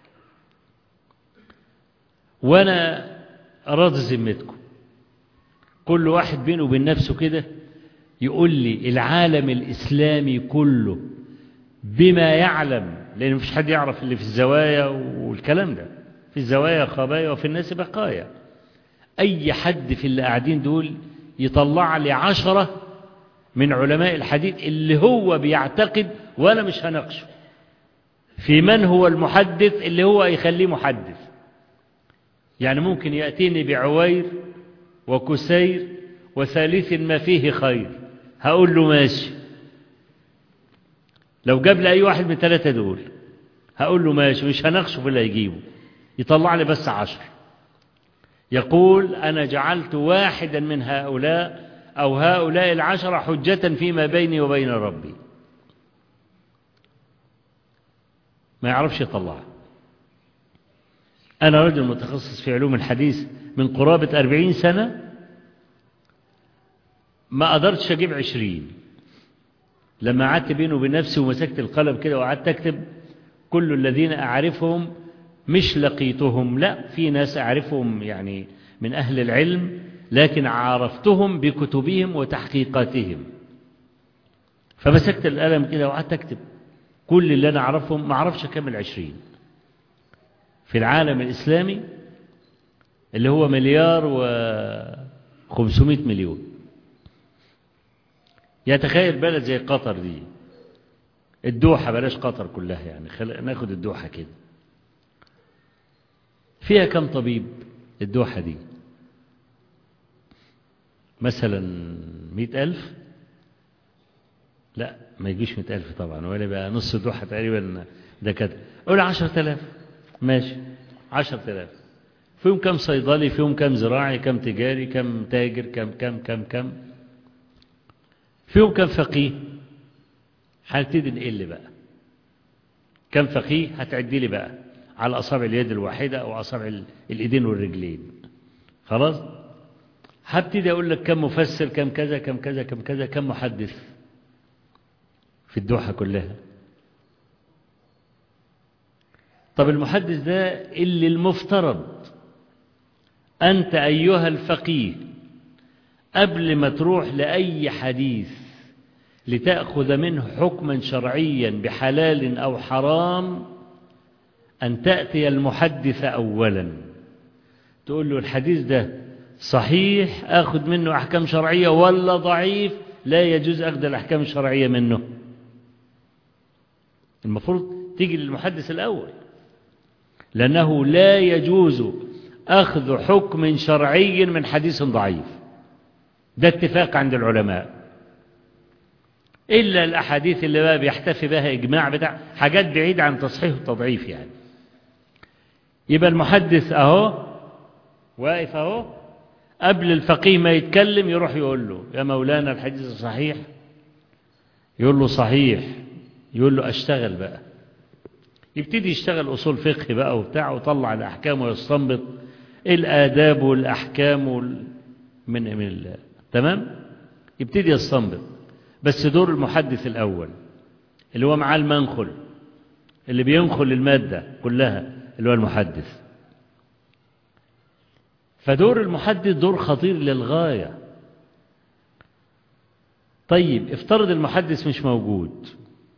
وأنا راضي ذمتكم، كل واحد بينه وبين نفسه كده يقول لي العالم الإسلامي كله بما يعلم، لأن مفيش حد يعرف اللي في الزوايا والكلام ده، في الزوايا خبايا وفي الناس بقايا. أي حد في اللي قاعدين دول يطلع لي 10 من علماء الحديث اللي هو بيعتقد، وأنا مش هناقشه، في من هو المحدث اللي هو يخليه محدث. يعني ممكن يأتيني بعوير وكسير وثالث ما فيه خير، هقول له ماشي. لو جاب لي أي واحد من 3 دول هقول له ماشي، مش هناقشه في اللي هيجيبه. يطلع لي بس 10. يقول أنا جعلت واحدا من هؤلاء أو هؤلاء 10 حجة فيما بيني وبين ربي. ما يعرفش يطلع. أنا رجل متخصص في علوم الحديث من قرابة 40 سنة، ما قدرتش أجيب 20. لما قعدت بيني وبين نفسي ومسكت القلم كده وقعدت أكتب كل الذين أعرفهم، مش لقيتهم، لا، في ناس أعرفهم يعني من أهل العلم، لكن عرفتهم بكتبهم وتحقيقاتهم. فمسكت القلم كده وقعدت أكتب كل اللي أنا أعرفهم، ما أعرفش أكمل 20 في العالم الإسلامي. اللي هو 1,500,000,000. يتخيل بلد زي قطر دي، الدوحة، بلاش قطر كلها يعني، ناخد الدوحة كده، فيها كم طبيب الدوحة دي؟ مثلا 100,000؟ لا ما يجيش 100,000 طبعا، ولا بقى نص دوحة تقريبا دكاترة. قول 10,000 ماشي، 10,000 فيهم كم صيدلي، فيهم كم زراعي، كم تجاري، كم تاجر، كم فيهم كم فقيه؟ هنبتدي نقل بقى كم فقيه، هتعدي لي بقى على أصابع اليد الواحدة أو أصابع الإيدين والرجلين. خلاص، هبتدي أقول لك كم مفسر، كم كذا كم كذا كم كذا، كم محدث في الدوحة كلها. طب المحدث ده اللي المفترض أنت أيها الفقيه قبل ما تروح لأي حديث لتأخذ منه حكما شرعيا بحلال أو حرام، أن تأتي المحدث أولا تقول له الحديث ده صحيح أخذ منه أحكام شرعية ولا ضعيف لا يجوز أخذ الأحكام الشرعية منه. المفروض تيجي للمحدث الأول، لأنه لا يجوز أخذ حكم شرعي من حديث ضعيف، ده اتفاق عند العلماء، إلا الأحاديث اللي بقى بيحتفي بها إجماع بتاع حاجات بعيدة عن تصحيح والتضعيف يعني. يبقى المحدث أهو واقف أهو قبل الفقيه ما يتكلم يروح يقول له يا مولانا الحديث صحيح، يقول له صحيح، يقول له أشتغل بقى، يبتدي يشتغل أصول فقه بقى وبتاع وطلع الأحكام ويستنبط الآداب والأحكام من تمام، يبتدي يستنبط. بس دور المحدث الأول اللي هو معاه المنخل اللي بينخل المادة كلها اللي هو المحدث. فدور المحدث دور خطير للغاية. طيب افترض المحدث مش موجود،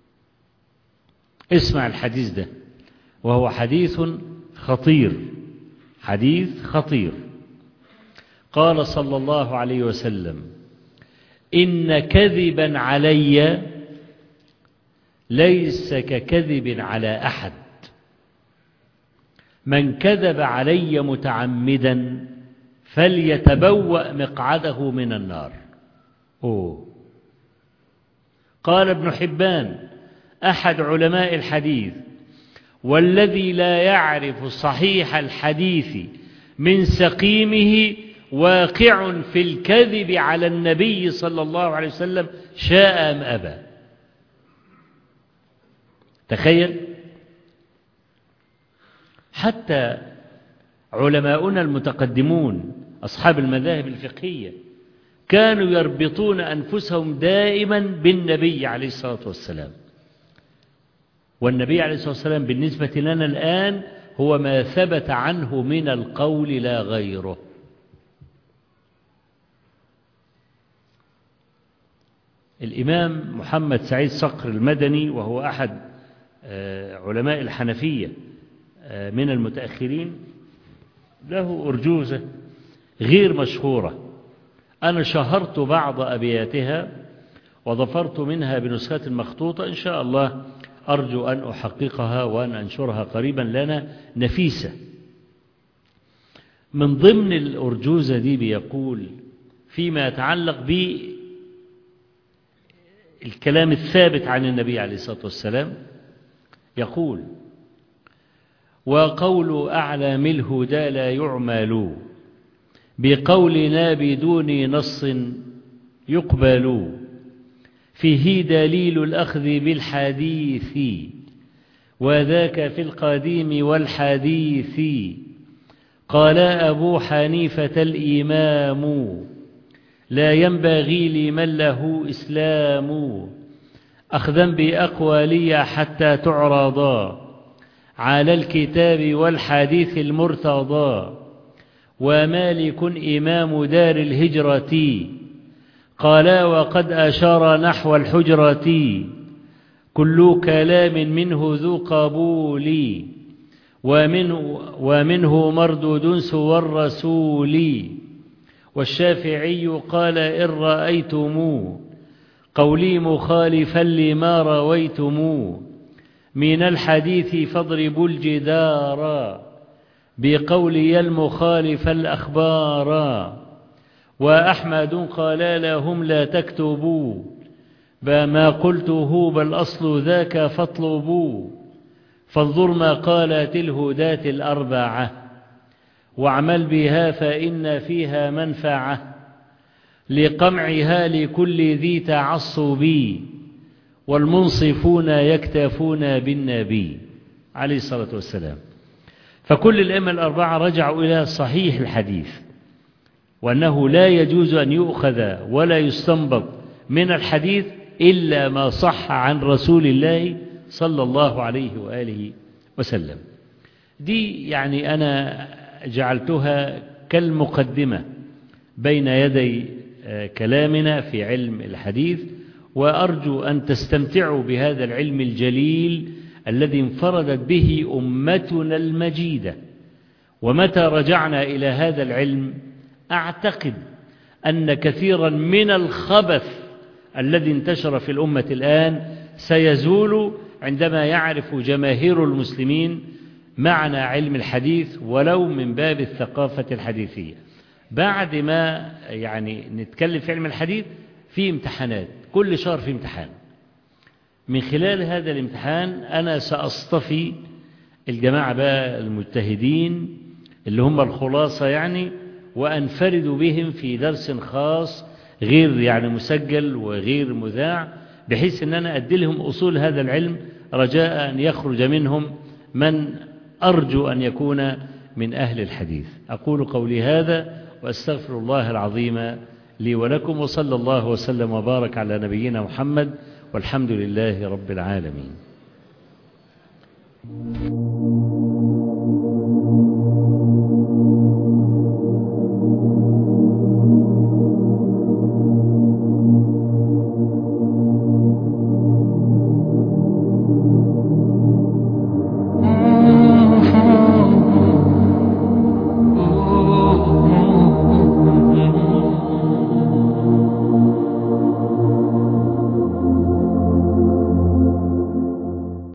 اسمع الحديث ده وهو حديث خطير، حديث خطير. قال صلى الله عليه وسلم إن كذبا علي ليس ككذب على أحد، من كذب علي متعمدا فليتبوأ مقعده من النار. قال ابن حبان أحد علماء الحديث والذي لا يعرف صحيح الحديث من سقيمه واقع في الكذب على النبي صلى الله عليه وسلم شاء أم أبى. تخيل، حتى علماؤنا المتقدمون أصحاب المذاهب الفقهية كانوا يربطون أنفسهم دائما بالنبي عليه الصلاة والسلام، والنبي عليه الصلاة والسلام بالنسبة لنا الآن هو ما ثبت عنه من القول لا غيره. الإمام محمد سعيد صقر المدني وهو أحد علماء الحنفية من المتأخرين له أرجوزة غير مشهورة، أنا شهرت بعض أبياتها وظفرت منها بنسخة مخطوطة، إن شاء الله أرجو أن أحققها وأن أنشرها قريبا لنا، نفيسة. من ضمن الأرجوزة دي بيقول فيما يتعلق بالكلام الثابت عن النبي عليه الصلاة والسلام، يقول وقول أعلام الهدى لا يعمل بقولنا بدون نص يقبل، فيه دليل الأخذ بالحديث وذاك في القديم والحديث. قال أبو حنيفة الإمام لا ينبغي لمن له إسلام أخذا بأقوالي حتى تعرضا على الكتاب والحديث المرتضى. ومالك إمام دار الهجرة قال وقد أشار نحو الحجرة كل كلام منه ذو قبول ومنه مردود سوى الرسول. والشافعي قال إن رأيتم قولي مخالفا لما رويتم من الحديث فاضربوا الجدار بقولي المخالف الأخبار. وأحمد قال لهم لا تكتبوا ما قلته بل أصل ذاك فاطلبوا. فانظر ما قالت الهداة الأربعة واعمل بها فإن فيها منفعة لقمعها لكل ذي تعصب والمنصفون يكتفون بالنبي عليه الصلاة والسلام. فكل الأئمة الأربعة رجعوا إلى صحيح الحديث، وأنه لا يجوز أن يؤخذ ولا يستنبط من الحديث إلا ما صح عن رسول الله صلى الله عليه وآله وسلم. دي يعني أنا جعلتها كالمقدمة بين يدي كلامنا في علم الحديث، وأرجو أن تستمتعوا بهذا العلم الجليل الذي انفردت به أمتنا المجيدة. ومتى رجعنا إلى هذا العلم أعتقد أن كثيرا من الخبث الذي انتشر في الأمة الآن سيزول عندما يعرف جماهير المسلمين معنى علم الحديث ولو من باب الثقافة الحديثية. بعد ما يعني نتكلم في علم الحديث في امتحانات، كل شهر في امتحان. من خلال هذا الامتحان أنا سأصطفي الجماعة بقى المجتهدين اللي هم الخلاصة يعني، وأنفرد بهم في درس خاص غير يعني مسجل وغير مذاع، بحيث أن أنا أدي لهم أصول هذا العلم رجاء أن يخرج منهم من أرجو أن يكون من أهل الحديث. أقول قولي هذا وأستغفر الله العظيم لي ولكم، وصلى الله وسلم وبارك على نبينا محمد، والحمد لله رب العالمين.